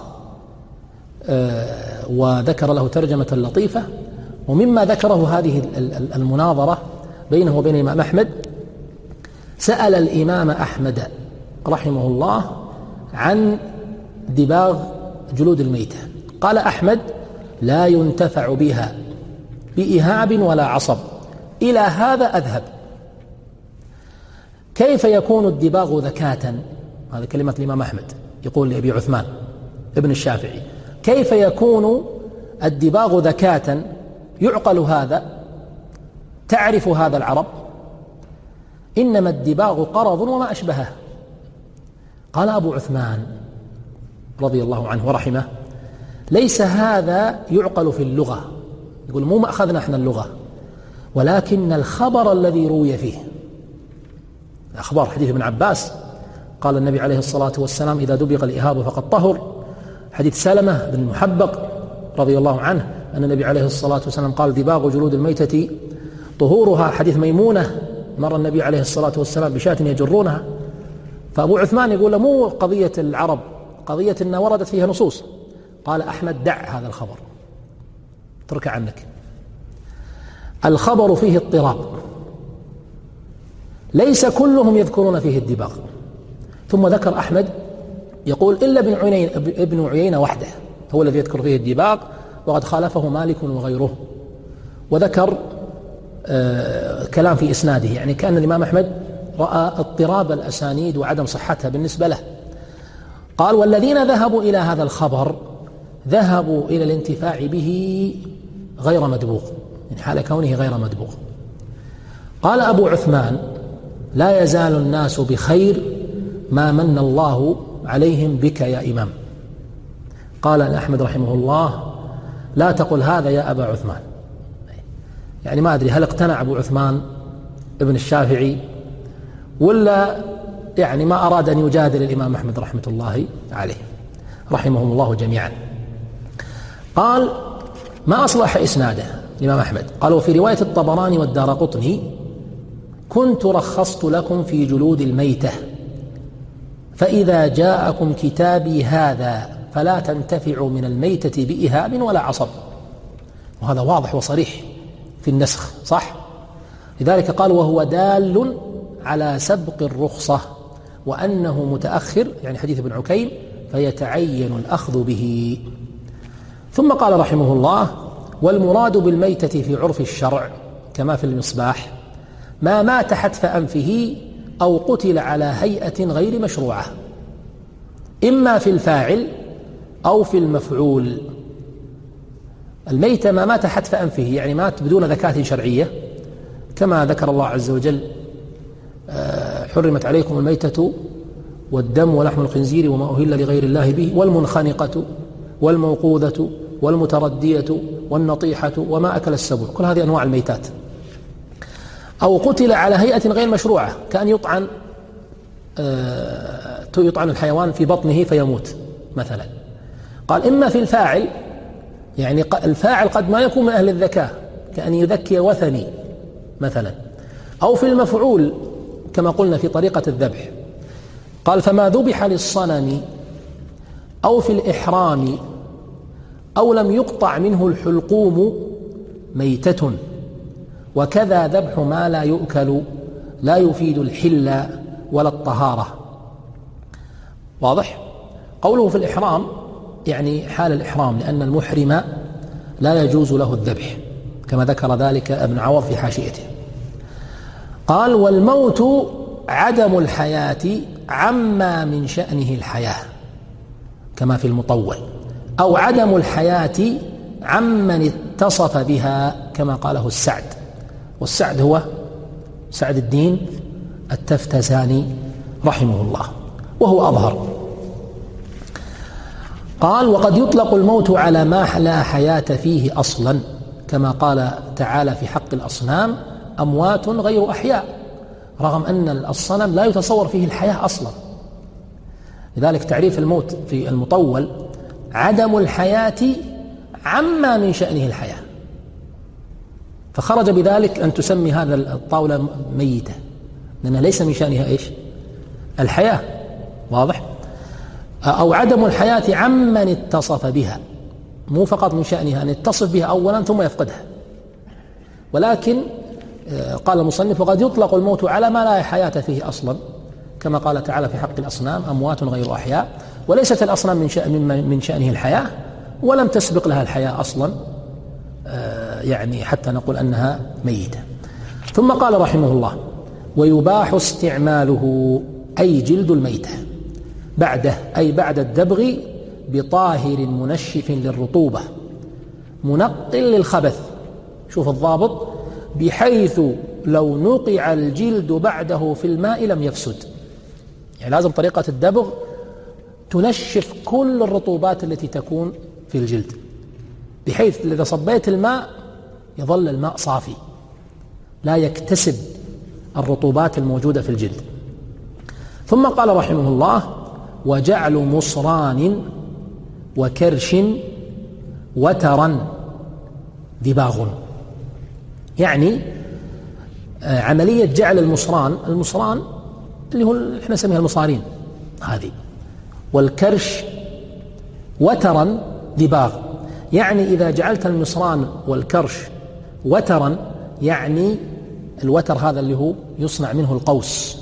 وذكر له ترجمة لطيفة. ومما ذكره هذه المناظرة بينه وبين الإمام أحمد، سأل الإمام أحمد رحمه الله عن دباغ جلود الميتة، قال أحمد: لا ينتفع بها بإهاب ولا عصب، إلى هذا أذهب. كيف يكون الدباغ ذكاة؟ هذا كلمة الإمام أحمد يقول لأبي عثمان ابن الشافعي: كيف يكون الدباغ ذكاة؟ يعقل هذا، تعرف هذا العرب، إنما الدباغ قرض وما أشبهه. قال أبو عثمان رضي الله عنه ورحمه: ليس هذا يعقل في اللغة. يقول مو ما أخذنا احنا اللغة، ولكن الخبر الذي روي فيه، أخبار حديث ابن عباس قال النبي عليه الصلاة والسلام: إذا دبغ الإهاب فقد طهر. حديث سلمة بن محبق رضي الله عنه أن النبي عليه الصلاة والسلام قال: دباغ جلود الميتة طهورها. حديث ميمونة مر النبي عليه الصلاة والسلام بشاة يجرونها. فأبو عثمان يقول له مو قضية العرب، قضية أنها وردت فيها نصوص. قال أحمد: دع هذا الخبر، اترك عنك، الخبر فيه اضطراب، ليس كلهم يذكرون فيه الدباغ. ثم ذكر أحمد يقول: إلا ابن عيينة, ابن عيينة وحده هو الذي يذكر فيه الدباغ، وقد خالفه مالك وغيره. وذكر آه كلام في إسناده، يعني كأن الإمام أحمد رأى اضطراب الأسانيد وعدم صحتها بالنسبة له. قال: والذين ذهبوا إلى هذا الخبر ذهبوا إلى الانتفاع به غير مدبوغ، يعني حال كونه غير مدبوغ. قال أبو عثمان: لا يزال الناس بخير ما من الله عليهم بك يا إمام. قال أحمد رحمه الله: لا تقل هذا يا أبا عثمان. يعني ما أدري هل اقتنع أبو عثمان ابن الشافعي ولا يعني ما أراد أن يجادل الإمام أحمد رحمة الله عليه، رحمهم الله جميعا. قال: ما أصلح إسناده الإمام أحمد؟ قال: وفي رواية الطبراني والدارقطني: كنت رخصت لكم في جلود الميتة، فإذا جاءكم كتابي هذا فلا تنتفعوا من الميتة بإهاب ولا عصب. وهذا واضح وصريح في النسخ، صح؟ لذلك قال: وهو دال على سبق الرخصة وأنه متأخر، يعني حديث ابن عكيم، فيتعين الأخذ به. ثم قال رحمه الله: والمراد بالميتة في عرف الشرع كما في المصباح ما مات حتف أنفه أو قتل على هيئة غير مشروعة، إما في الفاعل أو في المفعول. الميتة ما مات حتف أنفه، يعني مات بدون ذكاة شرعية، كما ذكر الله عز وجل: حرمت عليكم الميتة والدم ولحم الخنزير وما أهل لغير الله به والمنخنقة والموقوذة والمتردية والنطيحة وما أكل السبع. كل هذه أنواع الميتات. أو قتل على هيئة غير مشروعة، كأن يطعن يطعن الحيوان في بطنه فيموت مثلا. قال: إما في الفاعل، يعني الفاعل قد ما يكون من أهل الذكاء، كأن يذكي وثني مثلا. أو في المفعول كما قلنا في طريقة الذبح. قال: فما ذبح للصنم أو في الإحرام أو لم يقطع منه الحلقوم ميتة، وكذا ذبح ما لا يؤكل لا يفيد الحل ولا الطهارة. واضح؟ قوله في الإحرام يعني حال الإحرام، لأن المحرم لا يجوز له الذبح، كما ذكر ذلك ابن عوض في حاشيته. قال: والموت عدم الحياة عما من شأنه الحياة، كما في المطول، أو عدم الحياة عمن اتصف بها، كما قاله السعد. والسعد هو سعد الدين التفتزاني رحمه الله، وهو أظهر. قال: وقد يطلق الموت على ما لا حياة فيه أصلا، كما قال تعالى في حق الأصنام: أموات غير أحياء، رغم أن الصنم لا يتصور فيه الحياة أصلا. لذلك تعريف الموت في المطول: عدم الحياة عما من شأنه الحياة. فخرج بذلك أن تسمي هذا الطاولة ميتة، لأنها ليس من شأنها إيش؟ الحياة. واضح؟ أو عدم الحياة عمن اتصف بها، مو فقط من شأنها أن يتصف بها أولا ثم يفقدها، ولكن قال المصنف وقد يطلق الموت على ما لا حياة فيه أصلا، كما قال تعالى في حق الأصنام أموات غير أحياء، وليست الأصنام من شأن من شأنه الحياة، ولم تسبق لها الحياة أصلا، يعني حتى نقول أنها ميتة. ثم قال رحمه الله ويباح استعماله أي جلد الميتة بعده، أي بعد الدبغ، بطاهر منشف للرطوبة منقل للخبث. شوف الضابط، بحيث لو نقع الجلد بعده في الماء لم يفسد. يعني لازم طريقة الدبغ تنشف كل الرطوبات التي تكون في الجلد، بحيث إذا صبيت الماء يظل الماء صافي لا يكتسب الرطوبات الموجودة في الجلد. ثم قال رحمه الله وجعل مصران وكرش وترا دباغ، يعني عملية جعل المصران، المصران اللي هو احنا نسميها المصارين هذه، والكرش وترا دباغ، يعني إذا جعلت المصران والكرش وترا، يعني الوتر هذا اللي هو يصنع منه القوس،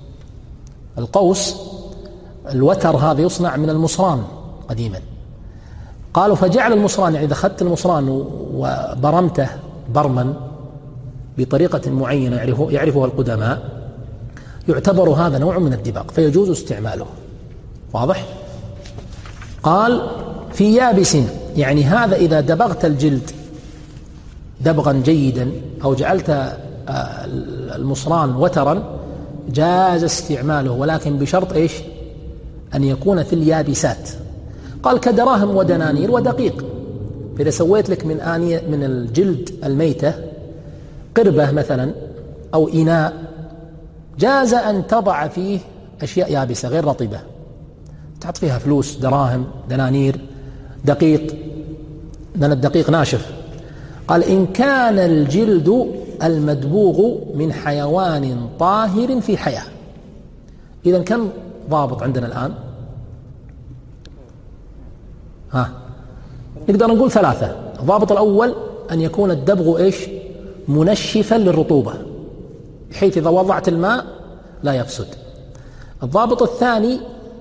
القوس الوتر هذا يصنع من المصران قديما. قالوا فجعل المصران، يعني إذا أخذت المصران وبرمته برما بطريقة معينة يعرفها القدماء، يعتبر هذا نوع من الدباغ فيجوز استعماله. واضح؟ قال في يابس، يعني هذا إذا دبغت الجلد دبغا جيدا أو جعلت المصران وترا جاز استعماله، ولكن بشرط إيش؟ أن يكون في اليابسات. قال كدراهم ودنانير ودقيق. فإذا سويت لك من آنية من الجلد الميتة قربة مثلا أو إناء، جاز أن تضع فيه أشياء يابسة غير رطبة، تحط فيها فلوس، دراهم، دنانير، دقيق، لأن الدقيق ناشف. قال إن كان الجلد المدبوغ من حيوان طاهر في حياة. إذن كم ضابط عندنا الآن؟ ها نقدر نقول ثلاثة. الضابط الأول أن يكون الدبغ إيش؟ منشفا للرطوبة، بحيث إذا وضعت الماء لا يفسد. الضابط الثاني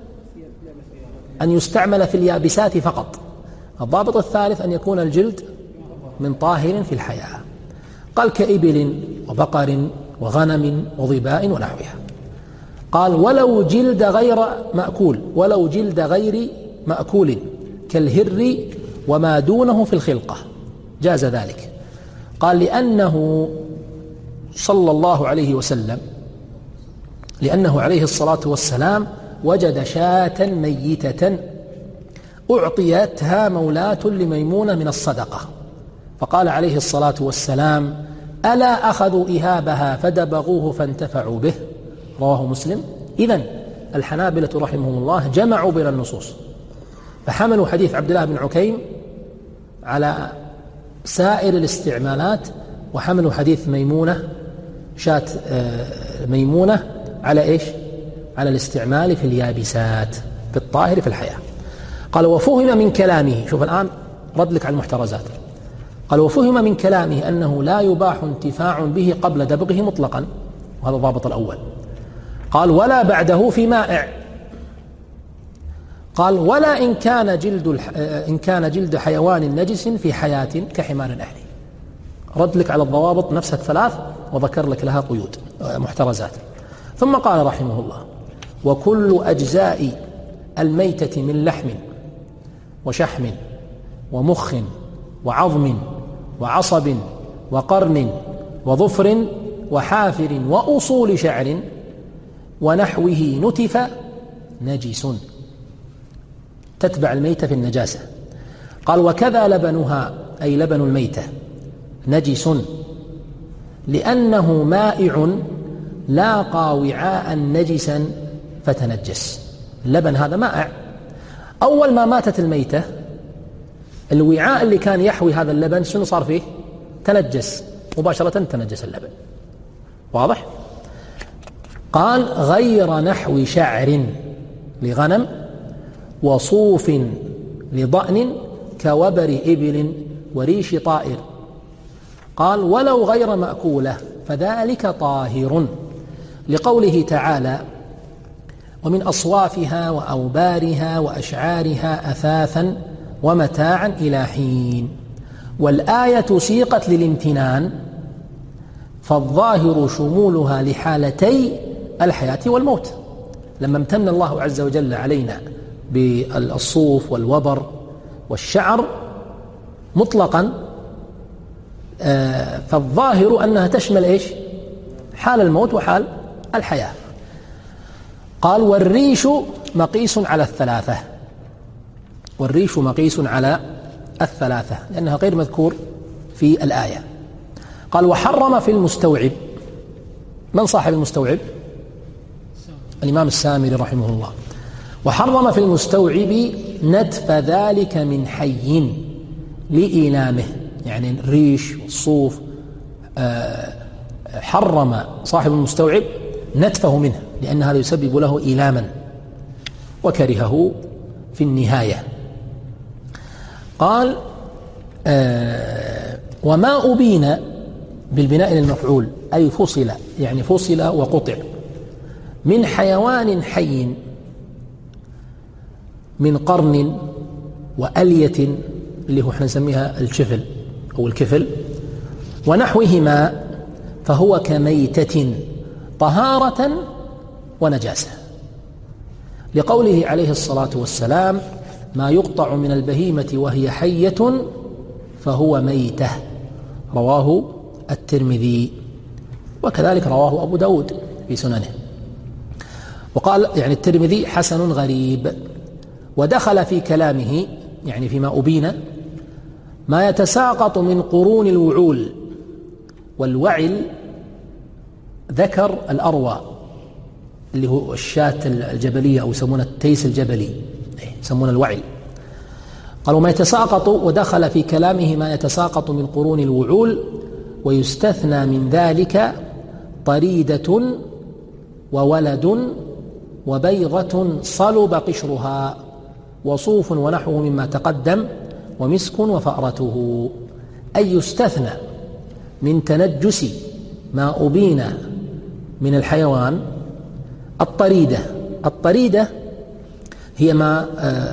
أن يستعمل في اليابسات فقط. الضابط الثالث أن يكون الجلد من طاهر في الحياة. قال كإبل وبقر وغنم وظباء ونحوها. قال ولو جلد غير مأكول، ولو جلد غير مأكول كالهر وما دونه في الخلقة جاز ذلك. قال لأنه صلى الله عليه وسلم لأنه عليه الصلاة والسلام وجد شاة ميتة أعطيتها مولاة لميمونة من الصدقة، فقال عليه الصلاة والسلام ألا أخذوا إهابها فدبغوه فانتفعوا به، رواه مسلم. إذن الحنابلة رحمهم الله جمعوا بين النصوص، فحملوا حديث عبد الله بن عكيم على سائر الاستعمالات، وحملوا حديث ميمونة شاة ميمونة على إيش؟ على الاستعمال في اليابسات في الطاهر في الحياة. قال وفهم من كلامه، شوف الآن رد لك على المحترزات. قال وفهم من كلامه أنه لا يباح انتفاع به قبل دبغه مطلقا، وهذا الضابط الأول. قال ولا بعده في مائع. قال ولا إن كان جلد الح... إن كان جلد حيوان نجس في حياة كحمار أهلي. رد لك على الضوابط نفسها الثلاث وذكر لك لها قيود محترزات. ثم قال رحمه الله وكل أجزاء الميتة من لحم وشحم ومخ وعظم وعصب وقرن وظفر وحافر وأصول شعر ونحوه نتف نجس، تتبع الميتة في النجاسة. قال وكذا لبنها أي لبن الميتة نجس لأنه مائع لاقى وعاء نجسا فتنجس. اللبن هذا مائع، أول ما ماتت الميتة الوعاء اللي كان يحوي هذا اللبن شنو صار فيه؟ تنجس، مباشرة تنجس اللبن. واضح؟ قال غير نحو شعر لغنم وصوف لضأن كوبر إبل وريش طائر. قال ولو غير مأكولة فذلك طاهر، لقوله تعالى ومن أصوافها وأوبارها وأشعارها أثاثا ومتاعا إلى حين. والآية سيقت للامتنان، فالظاهر شمولها لحالتي الحياة والموت. لما امتن الله عز وجل علينا بالصوف والوبر والشعر مطلقا، فالظاهر أنها تشمل إيش؟ حال الموت وحال الحياة. قال والريش مقيس على الثلاثة، والريش مقيس على الثلاثة لأنها غير مذكور في الآية. قال وحرم في المستوعب. من صاحب المستوعب؟ الإمام السامري رحمه الله. وحرم في المستوعب نتف ذلك من حي لإيلامه، يعني الريش والصوف حرم صاحب المستوعب نتفه منه لأن هذا يسبب له إيلاما وكرهه في النهاية. قال آه وما أبين بالبناء للمفعول أي فصل، يعني فصل وقطع من حيوان حي من قرن وألية اللي هو احنا نسميها الشفل أو الكفل ونحوهما، فهو كميتة طهارة ونجاسة، لقوله عليه الصلاة والسلام ما يقطع من البهيمة وهي حية فهو ميتة، رواه الترمذي وكذلك رواه أبو داود في سننه. وقال يعني الترمذي حسن غريب. ودخل في كلامه يعني فيما أبين ما يتساقط من قرون الوعول، والوعل ذكر الأروى اللي هو الشاة الجبلية أو يسمونه التيس الجبلي يسمونه الوعل. قالوا ما يتساقط، ودخل في كلامه ما يتساقط من قرون الوعول، ويستثنى من ذلك طريدة وولد وبيضة صلب قشرها وصوف ونحوه مما تقدم ومسك وفأرته. أي يستثنى من تنجس ما أبين من الحيوان الطريدة. الطريدة هي ما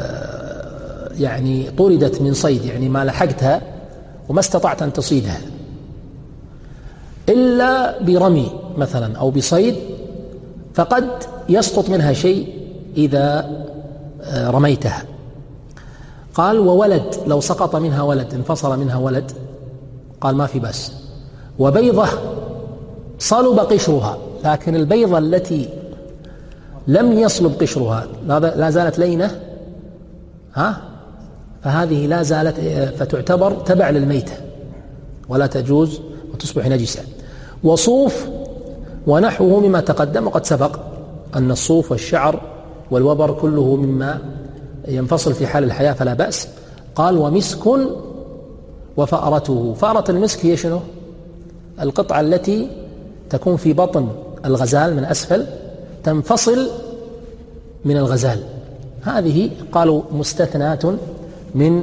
يعني طردت من صيد، يعني ما لحقتها وما استطعت أن تصيدها إلا برمي مثلا أو بصيد، فقد يسقط منها شيء إذا رميتها. قال وولد لو سقط منها ولد، انفصل منها ولد، قال ما في بأس. وبيضة صلب قشرها، لكن البيضة التي لم يصلب قشرها لا زالت لينة ها فهذه لا زالت فتعتبر تبع للميتة ولا تجوز وتصبح نجسة. وصوف ونحوه مما تقدم، وقد سبق أن الصوف والشعر والوبر كله مما ينفصل في حال الحياة فلا بأس. قال ومسك وفأرته. فأرة المسك هي شنو؟ القطعة التي تكون في بطن الغزال من أسفل تنفصل من الغزال، هذه قالوا مستثنات من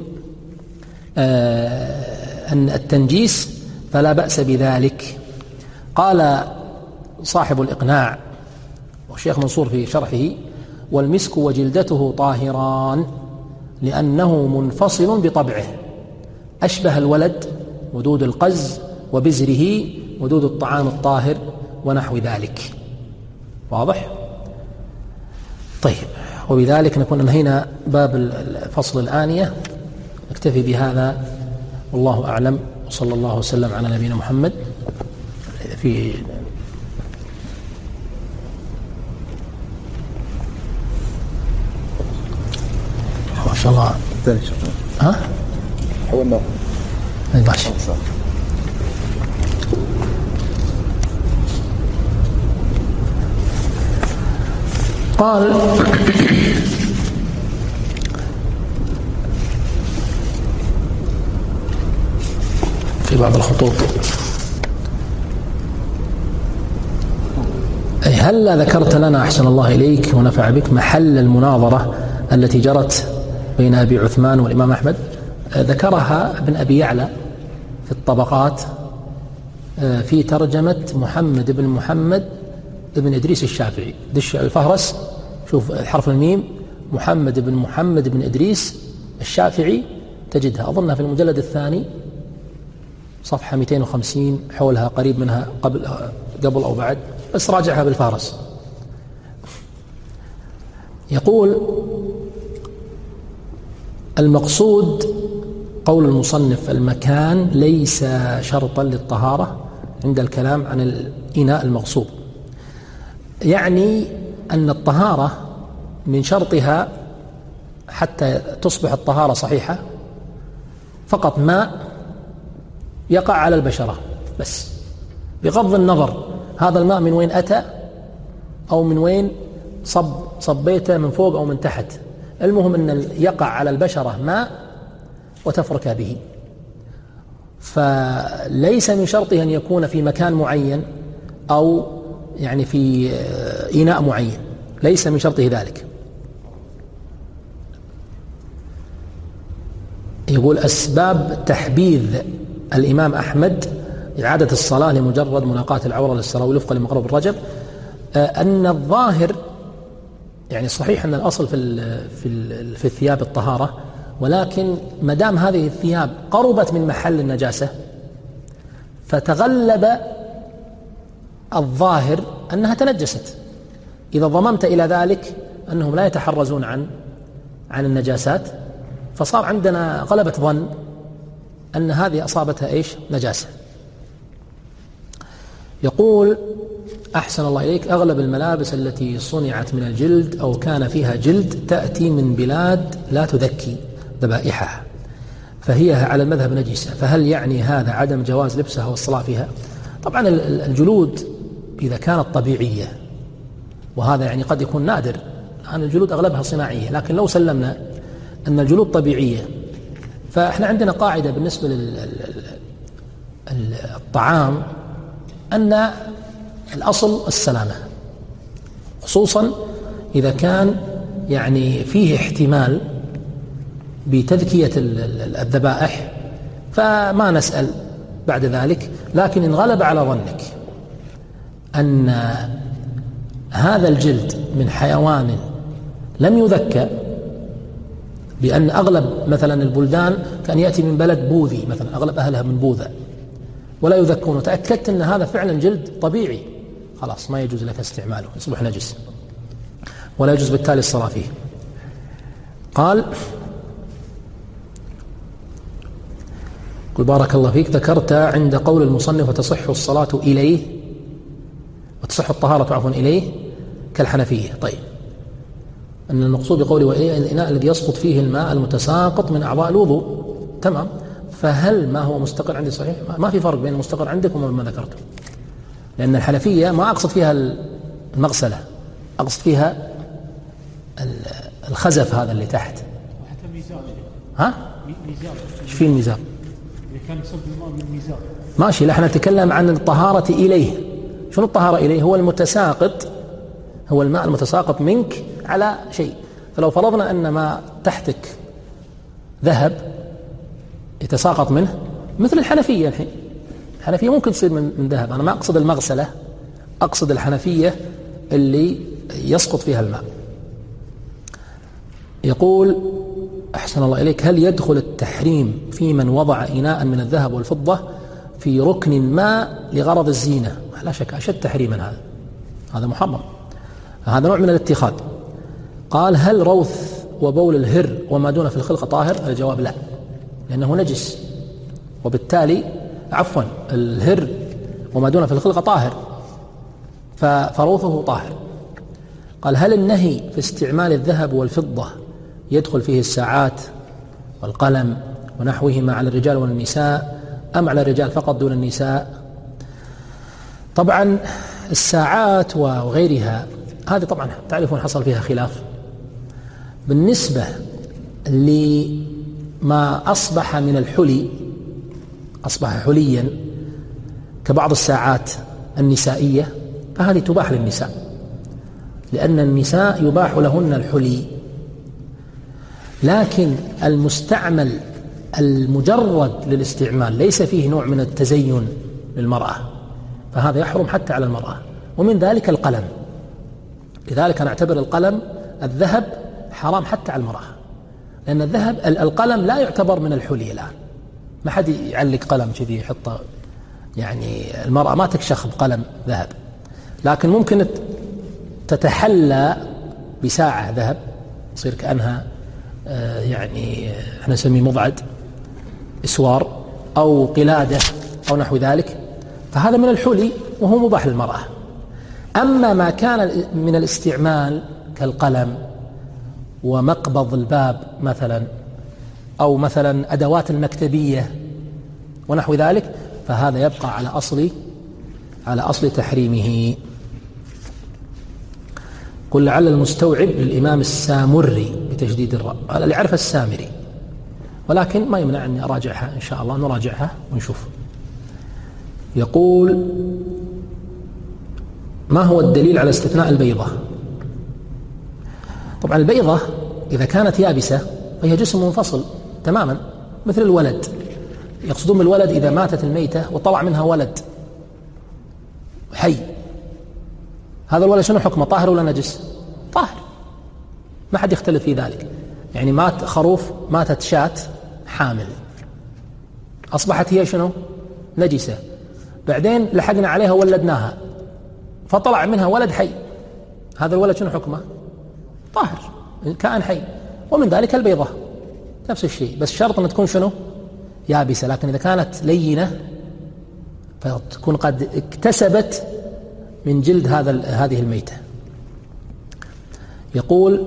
آه التنجيس فلا بأس بذلك. قال صاحب الإقناع والشيخ منصور في شرحه والمسك وجلدته طاهران لأنه منفصل بطبعه، أشبه الولد ودود القز وبزره ودود الطعام الطاهر ونحو ذلك. واضح؟ طيب، وبذلك نكون انهينا باب فصل الآنية. نكتفي بهذا والله أعلم، وصلى الله وسلم على نبينا محمد. في ما شاء الله ها حولنا ماشي. قال في بعض الخطوط هل ذكرت لنا أحسن الله إليك ونفع بك محل المناظرة التي جرت بين أبي عثمان والإمام أحمد؟ ذكرها ابن أبي يعلى في الطبقات في ترجمة محمد بن محمد بن إدريس الشافعي. دش الفهرس، شوف حرف الميم، محمد بن محمد بن إدريس الشافعي، تجدها أظنها في المجلد الثاني صفحة مئتين وخمسين حولها، قريب منها، قبل قبل أو بعد، بس راجعها بالفهرس. يقول المقصود قول المصنف المكان ليس شرطا للطهارة عند الكلام عن الإناء المغصوب، يعني أن الطهارة من شرطها حتى تصبح الطهارة صحيحة فقط ماء يقع على البشرة بس، بغض النظر هذا الماء من وين أتى أو من وين صب صبيته، من فوق أو من تحت، المهم أن يقع على البشرة ماء وتفرك به. فليس من شرطه أن يكون في مكان معين أو يعني في إناء معين، ليس من شرطه ذلك. يقول أسباب تحبيذ الإمام أحمد إعادة الصلاة لمجرد مناقاة العورة للسراويل وفقا لمقرب الرجب، أن الظاهر يعني صحيح أن الأصل في في في الثياب الطهارة، ولكن ما دام هذه الثياب قربت من محل النجاسة فتغلب الظاهر أنها تنجست. إذا ضممت إلى ذلك أنهم لا يتحرزون عن عن النجاسات، فصار عندنا غلبة ظن أن هذه أصابتها إيش؟ نجاسة. يقول أحسن الله إليك أغلب الملابس التي صنعت من الجلد أو كان فيها جلد تأتي من بلاد لا تذكي ذبائحها، فهي على المذهب نجسة، فهل يعني هذا عدم جواز لبسها والصلاة فيها؟ طبعا الجلود إذا كانت طبيعية، وهذا يعني قد يكون نادر، أن الجلود أغلبها صناعية، لكن لو سلمنا أن الجلود طبيعية، فإحنا عندنا قاعدة بالنسبة للطعام أن الأصل السلامة، خصوصا إذا كان يعني فيه احتمال بتذكية الذبائح، فما نسأل بعد ذلك. لكن إن غلب على ظنك أن هذا الجلد من حيوان لم يذكى، بأن أغلب مثلا البلدان كان يأتي من بلد بوذي مثلا، أغلب أهلها من بوذا ولا يذكون، وتأكدت أن هذا فعلا جلد طبيعي، خلاص ما يجوز لك استعماله، يصبح نجس ولا يجوز بالتالي الصلاة فيه. قال قل بارك الله فيك ذكرت عند قول المصنف وتصح الصلاة إليه وتصح الطهارة عفوا إليه كالحنفية. طيب، أن المقصود بقوله وإليه الإناء الذي يسقط فيه الماء المتساقط من أعضاء الوضوء، تمام. فهل ما هو مستقر عندي صحيح؟ ما في فرق بين المستقر عندكم وما ذكرته، لأن الحنفية ما أقصد فيها المغسلة، أقصد فيها الخزف هذا اللي تحت. حتى ميزان. ها؟ ميزان. إيش في الميزان؟ إذا كان يصب الماء من ميزان. ماشي، نحن نتكلم عن الطهارة إليه. شنو الطهارة إليه؟ هو المتساقط، هو الماء المتساقط منك على شيء. فلو فرضنا أن ما تحتك ذهب يتساقط منه، مثل الحنفية الحين، الحنفية ممكن تصير من, من ذهب. أنا ما أقصد المغسلة، أقصد الحنفية اللي يسقط فيها الماء. يقول أحسن الله إليك هل يدخل التحريم في من وضع إناء من الذهب والفضة في ركن ما لغرض الزينة؟ لا شك أشد تحريما، هذا هذا محرم، هذا نوع من الاتخاذ. قال هل روث وبول الهر وما دون في الخلقة طاهر؟ الجواب لا، لأنه نجس، وبالتالي عفوا الهر وما دون في الخلقة طاهر، فروثه طاهر. قال هل النهي في استعمال الذهب والفضة يدخل فيه الساعات والقلم ونحوهما على الرجال والنساء أم على الرجال فقط دون النساء؟ طبعا الساعات وغيرها هذه طبعا تعرفون حصل فيها خلاف. بالنسبة لما أصبح من الحلي، أصبح حليا كبعض الساعات النسائية، فهذه تباح للنساء لأن النساء يباح لهن الحلي، لكن المستعمل المجرد للاستعمال ليس فيه نوع من التزين للمرأة، فهذا يحرم حتى على المرأة. ومن ذلك القلم، لذلك نعتبر القلم الذهب حرام حتى على المرأة، لأن الذهب القلم لا يعتبر من الحلي الآن، ما حد يعلق قلم كذي يحطه، يعني المرأة ما تكشخ بقلم ذهب، لكن ممكن تتحلى بساعة ذهب يصير كأنها يعني احنا نسميه مضعد إسوار أو قلادة أو نحو ذلك، فهذا من الحلي وهو مباح للمرأة. أما ما كان من الاستعمال كالقلم ومقبض الباب مثلا، أو مثلا أدوات المكتبية ونحو ذلك، فهذا يبقى على أصل على أصل تحريمه. قل لعل المستوعب للإمام السامري بتشديد الراء، هذا اللي عرف السامري، ولكن ما يمنع أني أراجعها إن شاء الله، نراجعها ونشوف. يقول: ما هو الدليل على استثناء البيضة؟ طبعا البيضة إذا كانت يابسة فهي جسم منفصل تماما، مثل الولد، يقصدون بالولد إذا ماتت الميتة وطلع منها ولد حي، هذا الولد شنو حكمه؟ طاهر ولا نجس؟ طاهر، ما حد يختلف في ذلك. يعني مات خروف، ماتت شاة حامل، أصبحت هي شنو؟ نجسة، بعدين لحقنا عليها ولدناها فطلع منها ولد حي، هذا الولد شنو حكمه؟ طاهر، كائن حي. ومن ذلك البيضة نفس الشيء، بس شرط أن تكون شنو؟ يابسة، لكن إذا كانت لينة فتكون قد اكتسبت من جلد هذا هذه الميتة. يقول: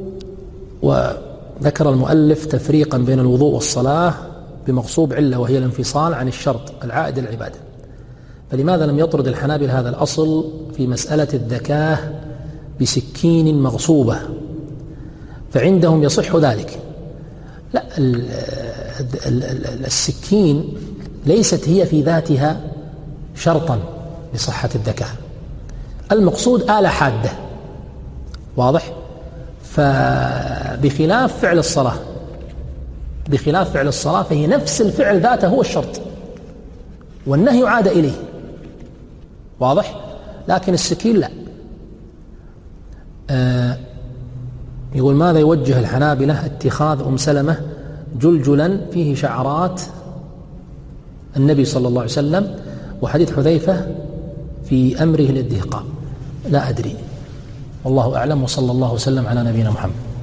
وذكر المؤلف تفريقا بين الوضوء والصلاة بمغصوب علة، وهي الانفصال عن الشرط العائد للعبادة، فلماذا لم يطرد الحنابلة هذا الأصل في مسألة الذكاة بسكين مغصوبة؟ فعندهم يصح ذلك. لا، السكين ليست هي في ذاتها شرطا لصحة الذكاة، المقصود آلة حادة، واضح؟ فبخلاف فعل الصلاة، بخلاف فعل الصلاة فهي نفس الفعل ذاته هو الشرط، والنهي عاد إليه، واضح؟ لكن السكين لا. آه يقول: ماذا يوجه الحنابلة اتخاذ أم سلمة جلجلا فيه شعرات النبي صلى الله عليه وسلم وحديث حذيفة في أمره الادهاق؟ لا أدري، والله أعلم، وصلى الله وسلم على نبينا محمد.